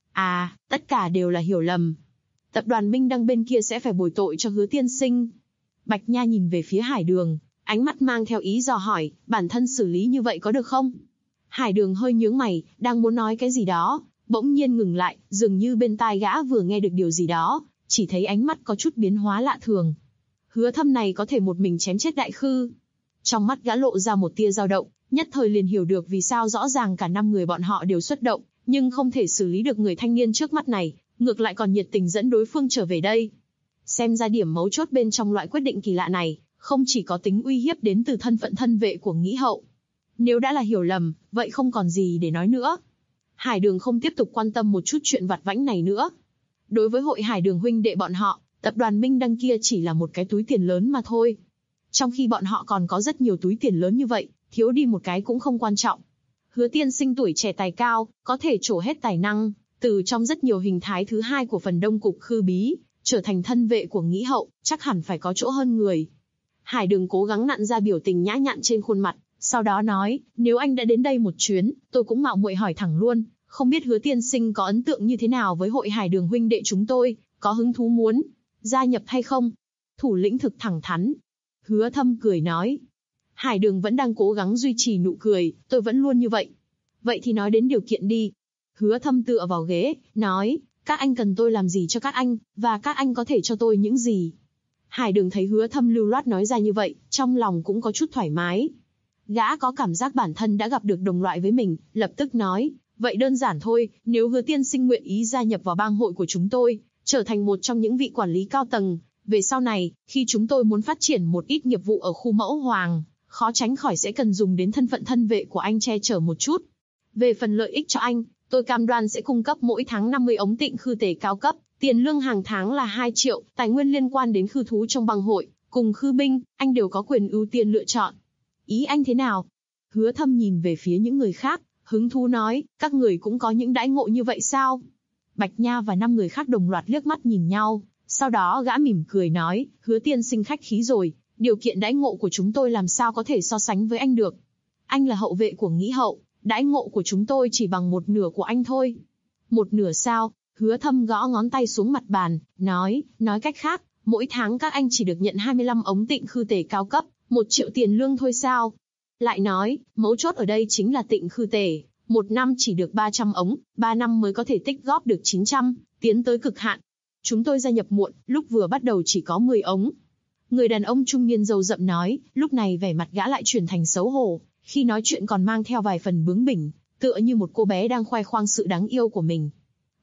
Speaker 2: À, tất cả đều là hiểu lầm. Tập đoàn Minh Đăng bên kia sẽ phải bồi tội cho Hứa tiên sinh. Bạch Nha nhìn về phía Hải Đường, ánh mắt mang theo ý dò hỏi, bản thân xử lý như vậy có được không? Hải Đường hơi nhướng mày, đang muốn nói cái gì đó, bỗng nhiên ngừng lại, dường như bên tai gã vừa nghe được điều gì đó, chỉ thấy ánh mắt có chút biến hóa lạ thường. Hứa Thâm này có thể một mình chém chết đại khư. Trong mắt gã lộ ra một tia dao động, nhất thời liền hiểu được vì sao rõ ràng cả 5 người bọn họ đều xuất động, nhưng không thể xử lý được người thanh niên trước mắt này, ngược lại còn nhiệt tình dẫn đối phương trở về đây. Xem ra điểm mấu chốt bên trong loại quyết định kỳ lạ này, không chỉ có tính uy hiếp đến từ thân phận thân vệ của Nghĩ Hậu. Nếu đã là hiểu lầm, vậy không còn gì để nói nữa. Hải Đường không tiếp tục quan tâm một chút chuyện vặt vãnh này nữa. Đối với Hội Hải Đường huynh đệ bọn họ, tập đoàn Minh Đăng kia chỉ là một cái túi tiền lớn mà thôi. Trong khi bọn họ còn có rất nhiều túi tiền lớn như vậy, thiếu đi một cái cũng không quan trọng. Hứa tiên sinh tuổi trẻ tài cao, có thể trổ hết tài năng, từ trong rất nhiều hình thái thứ hai của phần đông cục khư bí, trở thành thân vệ của Nghĩ Hậu, chắc hẳn phải có chỗ hơn người. Hải Đường cố gắng nặn ra biểu tình nhã nhặn trên khuôn mặt, sau đó nói, nếu anh đã đến đây một chuyến, tôi cũng mạo muội hỏi thẳng luôn, không biết Hứa tiên sinh có ấn tượng như thế nào với Hội Hải Đường huynh đệ chúng tôi, có hứng thú muốn gia nhập hay không? Thủ lĩnh thực thẳng thắn. Hứa Thâm cười nói. Hải Đường vẫn đang cố gắng duy trì nụ cười, tôi vẫn luôn như vậy. Vậy thì nói đến điều kiện đi. Hứa Thâm tựa vào ghế, nói, các anh cần tôi làm gì cho các anh, và các anh có thể cho tôi những gì? Hải Đường thấy Hứa Thâm lưu loát nói ra như vậy, trong lòng cũng có chút thoải mái. Gã có cảm giác bản thân đã gặp được đồng loại với mình, lập tức nói, vậy đơn giản thôi, nếu Hứa tiên sinh nguyện ý gia nhập vào bang hội của chúng tôi, trở thành một trong những vị quản lý cao tầng, về sau này, khi chúng tôi muốn phát triển một ít nghiệp vụ ở khu Mẫu Hoàng, khó tránh khỏi sẽ cần dùng đến thân phận thân vệ của anh che chở một chút. Về phần lợi ích cho anh, tôi cam đoan sẽ cung cấp mỗi tháng 50 ống tịnh khư tể cao cấp, tiền lương hàng tháng là 2 triệu, tài nguyên liên quan đến khư thú trong bang hội, cùng khư binh, anh đều có quyền ưu tiên lựa chọn. Ý anh thế nào? Hứa Thâm nhìn về phía những người khác, hứng thú nói, các người cũng có những đãi ngộ như vậy sao? Bạch Nha và 5 người khác đồng loạt liếc mắt nhìn nhau, sau đó gã mỉm cười nói, Hứa tiên sinh khách khí rồi, điều kiện đãi ngộ của chúng tôi làm sao có thể so sánh với anh được. Anh là hậu vệ của Nghĩ Hậu, đãi ngộ của chúng tôi chỉ bằng một nửa của anh thôi. Một nửa sao? Hứa Thâm gõ ngón tay xuống mặt bàn, nói cách khác, mỗi tháng các anh chỉ được nhận 25 ống tịnh khư tể cao cấp, 1 triệu tiền lương thôi sao? Lại nói, mấu chốt ở đây chính là tịnh khư tể, 1 năm chỉ được 300 ống, 3 năm mới có thể tích góp được 900, tiến tới cực hạn. Chúng tôi gia nhập muộn, lúc vừa bắt đầu chỉ có 10 ống. Người đàn ông trung niên râu rậm nói, lúc này vẻ mặt gã lại chuyển thành xấu hổ, khi nói chuyện còn mang theo vài phần bướng bỉnh, tựa như một cô bé đang khoe khoang sự đáng yêu của mình.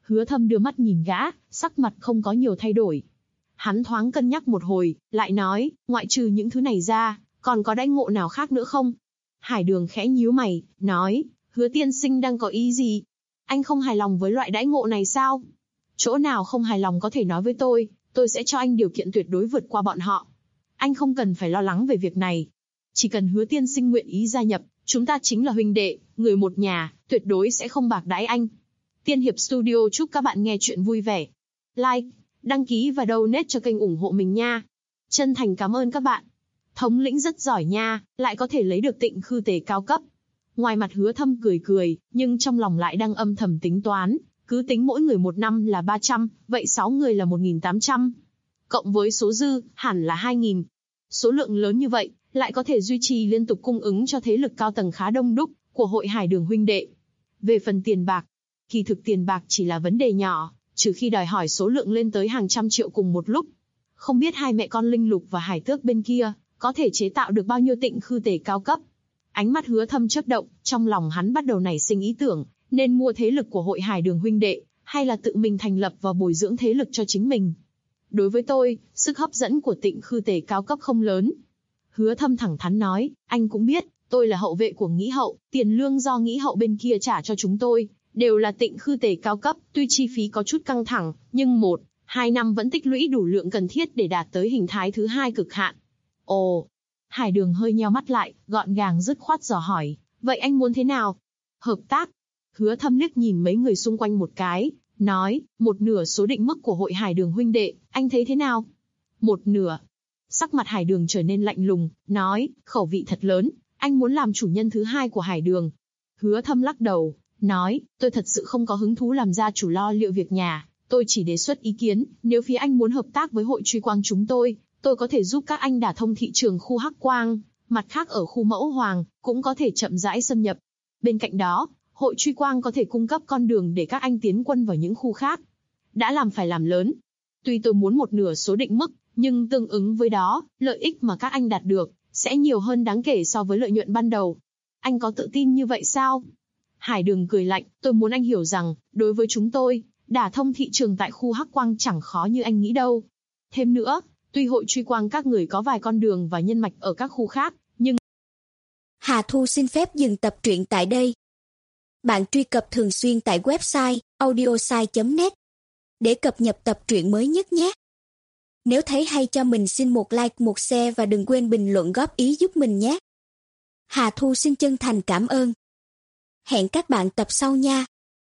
Speaker 2: Hứa Thâm đưa mắt nhìn gã, sắc mặt không có nhiều thay đổi. Hắn thoáng cân nhắc một hồi, lại nói, ngoại trừ những thứ này ra, còn có đãi ngộ nào khác nữa không? Hải Đường khẽ nhíu mày, nói, Hứa tiên sinh đang có ý gì? Anh không hài lòng với loại đãi ngộ này sao? Chỗ nào không hài lòng có thể nói với tôi sẽ cho anh điều kiện tuyệt đối vượt qua bọn họ. Anh không cần phải lo lắng về việc này. Chỉ cần Hứa tiên sinh nguyện ý gia nhập, chúng ta chính là huynh đệ, người một nhà, tuyệt đối sẽ không bạc đãi anh. Tiên Hiệp Studio chúc các bạn nghe chuyện vui vẻ. Like, đăng ký và donate cho kênh ủng hộ mình nha. Chân thành cảm ơn các bạn. Thống lĩnh rất giỏi nha, lại có thể lấy được Tịnh Khư Tề cao cấp. Ngoài mặt Hứa Thâm cười cười, nhưng trong lòng lại đang âm thầm tính toán, cứ tính mỗi người một năm là 300, vậy 6 người là 1.800. Cộng với số dư, hẳn là 2.000. Số lượng lớn như vậy, lại có thể duy trì liên tục cung ứng cho thế lực cao tầng khá đông đúc của hội Hải Đường huynh đệ. Về phần tiền bạc, kỳ thực tiền bạc chỉ là vấn đề nhỏ, trừ khi đòi hỏi số lượng lên tới hàng trăm triệu cùng một lúc. Không biết hai mẹ con Linh Lục và Hải Tước bên kia có thể chế tạo được bao nhiêu Tịnh Khư Tề cao cấp. Ánh mắt Hứa Thâm chớp động, trong lòng hắn bắt đầu nảy sinh ý tưởng, nên mua thế lực của hội Hải Đường huynh đệ, hay là tự mình thành lập và bồi dưỡng thế lực cho chính mình. Đối với tôi, sức hấp dẫn của Tịnh Khư Tề cao cấp không lớn. Hứa Thâm thẳng thắn nói, anh cũng biết, tôi là hậu vệ của Nghĩ Hậu, tiền lương do Nghĩ Hậu bên kia trả cho chúng tôi, đều là Tịnh Khư Tề cao cấp, tuy chi phí có chút căng thẳng, nhưng 1-2 năm vẫn tích lũy đủ lượng cần thiết để đạt tới hình thái thứ hai cực hạn. Ồ, Hải Đường hơi nheo mắt lại, gọn gàng dứt khoát dò hỏi, vậy anh muốn thế nào? Hợp tác. Hứa Thâm liếc nhìn mấy người xung quanh một cái, nói, 1/2 số định mức của hội Hải Đường huynh đệ, anh thấy thế nào? 1/2. Sắc mặt Hải Đường trở nên lạnh lùng, nói, khẩu vị thật lớn, anh muốn làm chủ nhân thứ hai của Hải Đường. Hứa Thâm lắc đầu, nói, tôi thật sự không có hứng thú làm gia chủ lo liệu việc nhà, tôi chỉ đề xuất ý kiến, nếu phía anh muốn hợp tác với hội Truy Quang chúng tôi có thể giúp các anh đả thông thị trường khu Hắc Quang, mặt khác ở khu Mẫu Hoàng, cũng có thể chậm rãi xâm nhập. Bên cạnh đó, hội Truy Quang có thể cung cấp con đường để các anh tiến quân vào những khu khác. Đã làm phải làm lớn. Tuy tôi muốn 1/2 số định mức, nhưng tương ứng với đó, lợi ích mà các anh đạt được, sẽ nhiều hơn đáng kể so với lợi nhuận ban đầu. Anh có tự tin như vậy sao? Hải Đường cười lạnh, tôi muốn anh hiểu rằng, đối với chúng tôi, đả thông thị trường tại khu Hắc Quang chẳng khó như anh nghĩ đâu. Thêm nữa, tuy hội Truy Quang các người có vài con đường và nhân mạch ở các khu khác, nhưng...
Speaker 3: Hà Thu xin phép dừng tập truyện tại đây. Bạn truy cập thường xuyên tại website audiosai.net để cập nhật tập truyện mới nhất nhé. Nếu thấy hay cho mình xin một like, một share và đừng quên bình luận góp ý giúp mình nhé. Hà Thu xin chân thành cảm ơn. Hẹn các bạn tập sau nha.